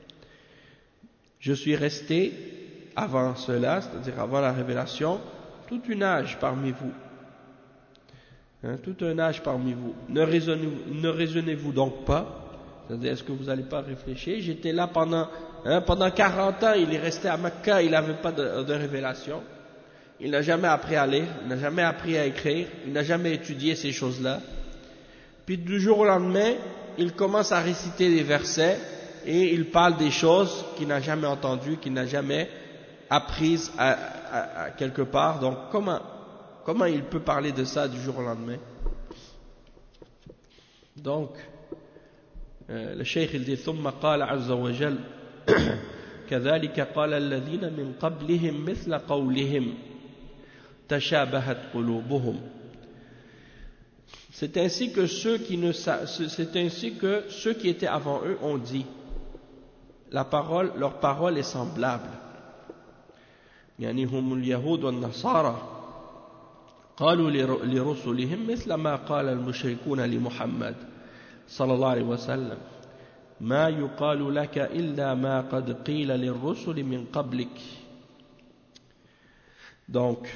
Je suis resté avant cela, c'est-à-dire avant la révélation, tout un âge parmi vous. Hein, tout un âge parmi vous. Ne raisonnez, ne raisonnez-vous donc pas? C'est-à-dire, est-ce que vous n'allez pas réfléchir? J'étais là pendant, hein, pendant quarante ans, il est resté à Mecca, il n'avait pas de, de révélation. Il n'a jamais appris à lire, il n'a jamais appris à écrire, il n'a jamais étudié ces choses-là. Puis du jour au lendemain, il commence à réciter des versets et il parle des choses qu'il n'a jamais entendues, qu'il n'a jamais apprises à, à, à quelque part. Donc comment Comment il peut parler de ça du jour au lendemain? Donc, euh, le cheikh il dit ثم قال عز وجل كذلك قال الذين من قبلهم مثل قولهم تشابهت قلوبهم. C'est ainsi que ceux qui ne c'est ainsi que ceux qui étaient avant eux ont dit, la parole, leur parole est semblable. يعني هم اليهود والنصارى قالوا لرسلهم مثل ما قال المشركون لمحمد صلى الله عليه وسلم. ما يقال لك إلا ما قد قيل للرسل من قبلك. Donc,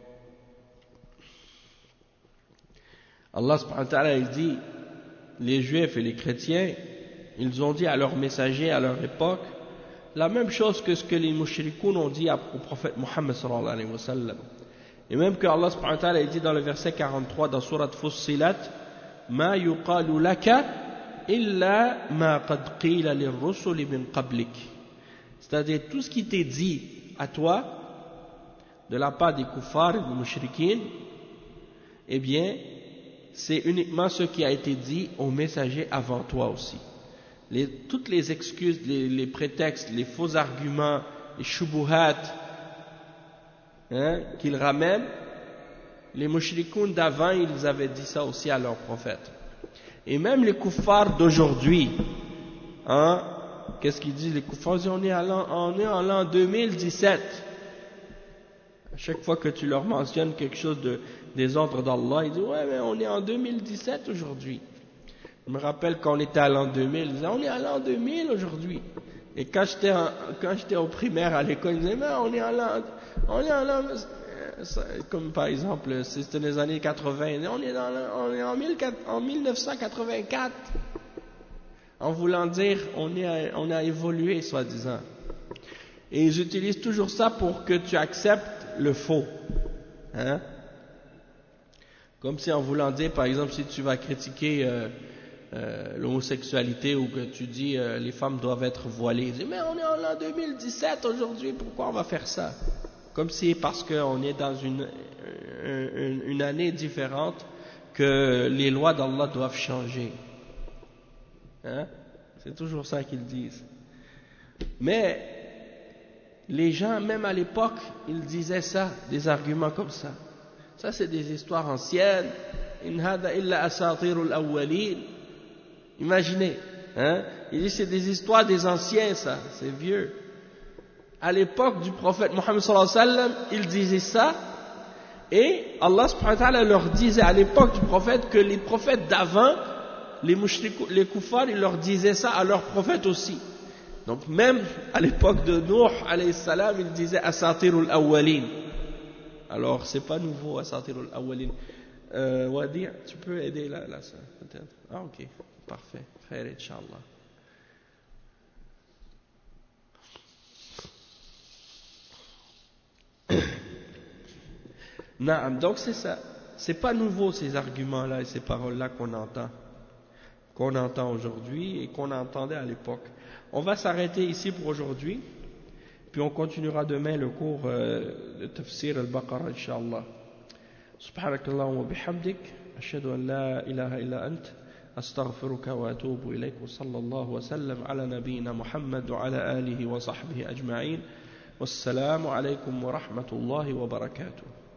Allah subhanahu wa ta'ala, il dit, les juifs et les chrétiens, ils ont dit à leurs messagers à leur époque la même chose que ce que les mushrikoun ont dit au prophète Muhammad sallallahu alayhi wa sallam. Et même que Allah subhanahu wa ta'ala, il dit dans le verset quarante-trois dans Surat Fussilat, ma yuqalu laka illa ma qad qila lirrusuli min qablik. C'est-à-dire tout ce qui t'est dit à toi de la part des kuffars et des mushrikines, eh bien c'est uniquement ce qui a été dit aux messagers avant toi aussi. Les, toutes les excuses, les, les prétextes, les faux arguments, les shubuhat hein, qu'ils ramènent, les mushrikoun d'avant, ils avaient dit ça aussi à leurs prophètes. Et même les kuffars d'aujourd'hui, hein, qu'est-ce qu'ils disent les kuffars? Ils disent on est, à l'an, on est en l'an deux mille dix-sept. À chaque fois que tu leur mentionnes quelque chose de, des ordres d'Allah, ils disent ouais mais on est en deux mille dix-sept aujourd'hui. Je me rappelle quand on était à l'an deux mille, ils disaient on est à l'an deux mille aujourd'hui. Et quand j'étais, en, quand j'étais au primaire à l'école, ils disaient mais on est en l'an, on est en l'an, comme par exemple c'était les années quatre-vingts, on est, dans on est en, mille, en mille neuf cent quatre-vingt-quatre, en voulant dire on, est, on a évolué soi-disant. Et ils utilisent toujours ça pour que tu acceptes le faux. Hein? Comme si en voulant dire, par exemple, si tu vas critiquer euh, euh, l'homosexualité ou que tu dis euh, les femmes doivent être voilées, ils disent, mais on est en l'an deux mille dix-sept aujourd'hui, pourquoi on va faire ça? Comme si parce qu'on est dans une, une, une année différente que les lois d'Allah doivent changer. Hein? C'est toujours ça qu'ils disent. Mais les gens, même à l'époque, ils disaient ça, des arguments comme ça. Ça, c'est des histoires anciennes. In hada illa asatirul awwalin. Imaginez, hein? Il dit c'est des histoires des anciens, ça, c'est vieux. À l'époque du prophète Mohammed sallallahu alayhi wa sallam, il disait ça, et Allah subhanahu wa ta'ala leur disait à l'époque du prophète que les prophètes d'avant, les mouchrikou, les kuffars, ils leur disaient ça à leurs prophètes aussi. Donc même à l'époque de Nuh alayhi salam, il disait asatirul awwalin. Alors c'est pas nouveau asatirul awwalin. Euh, Wadi, tu peux aider là, là ça peut-être. Ah ok, parfait, khair inshallah. Non, donc c'est ça. C'est pas nouveau ces arguments-là et ces paroles-là qu'on entend, qu'on entend aujourd'hui et qu'on entendait à l'époque. On va s'arrêter ici pour aujourd'hui, puis on continuera demain le cours euh, de Tafsir al-Baqarah, Inch'Allah. Subhanakallahumma wa bihamdik, ashhadu an la ilaha illa ant, astaghfiruka wa atubu ilayk, wa sallallahu wa sallam ala nabiyyina Muhammad wa ala alihi wa sahbihi ajma'in. Wassalamu alaykum wa rahmatullahi wa barakatuh.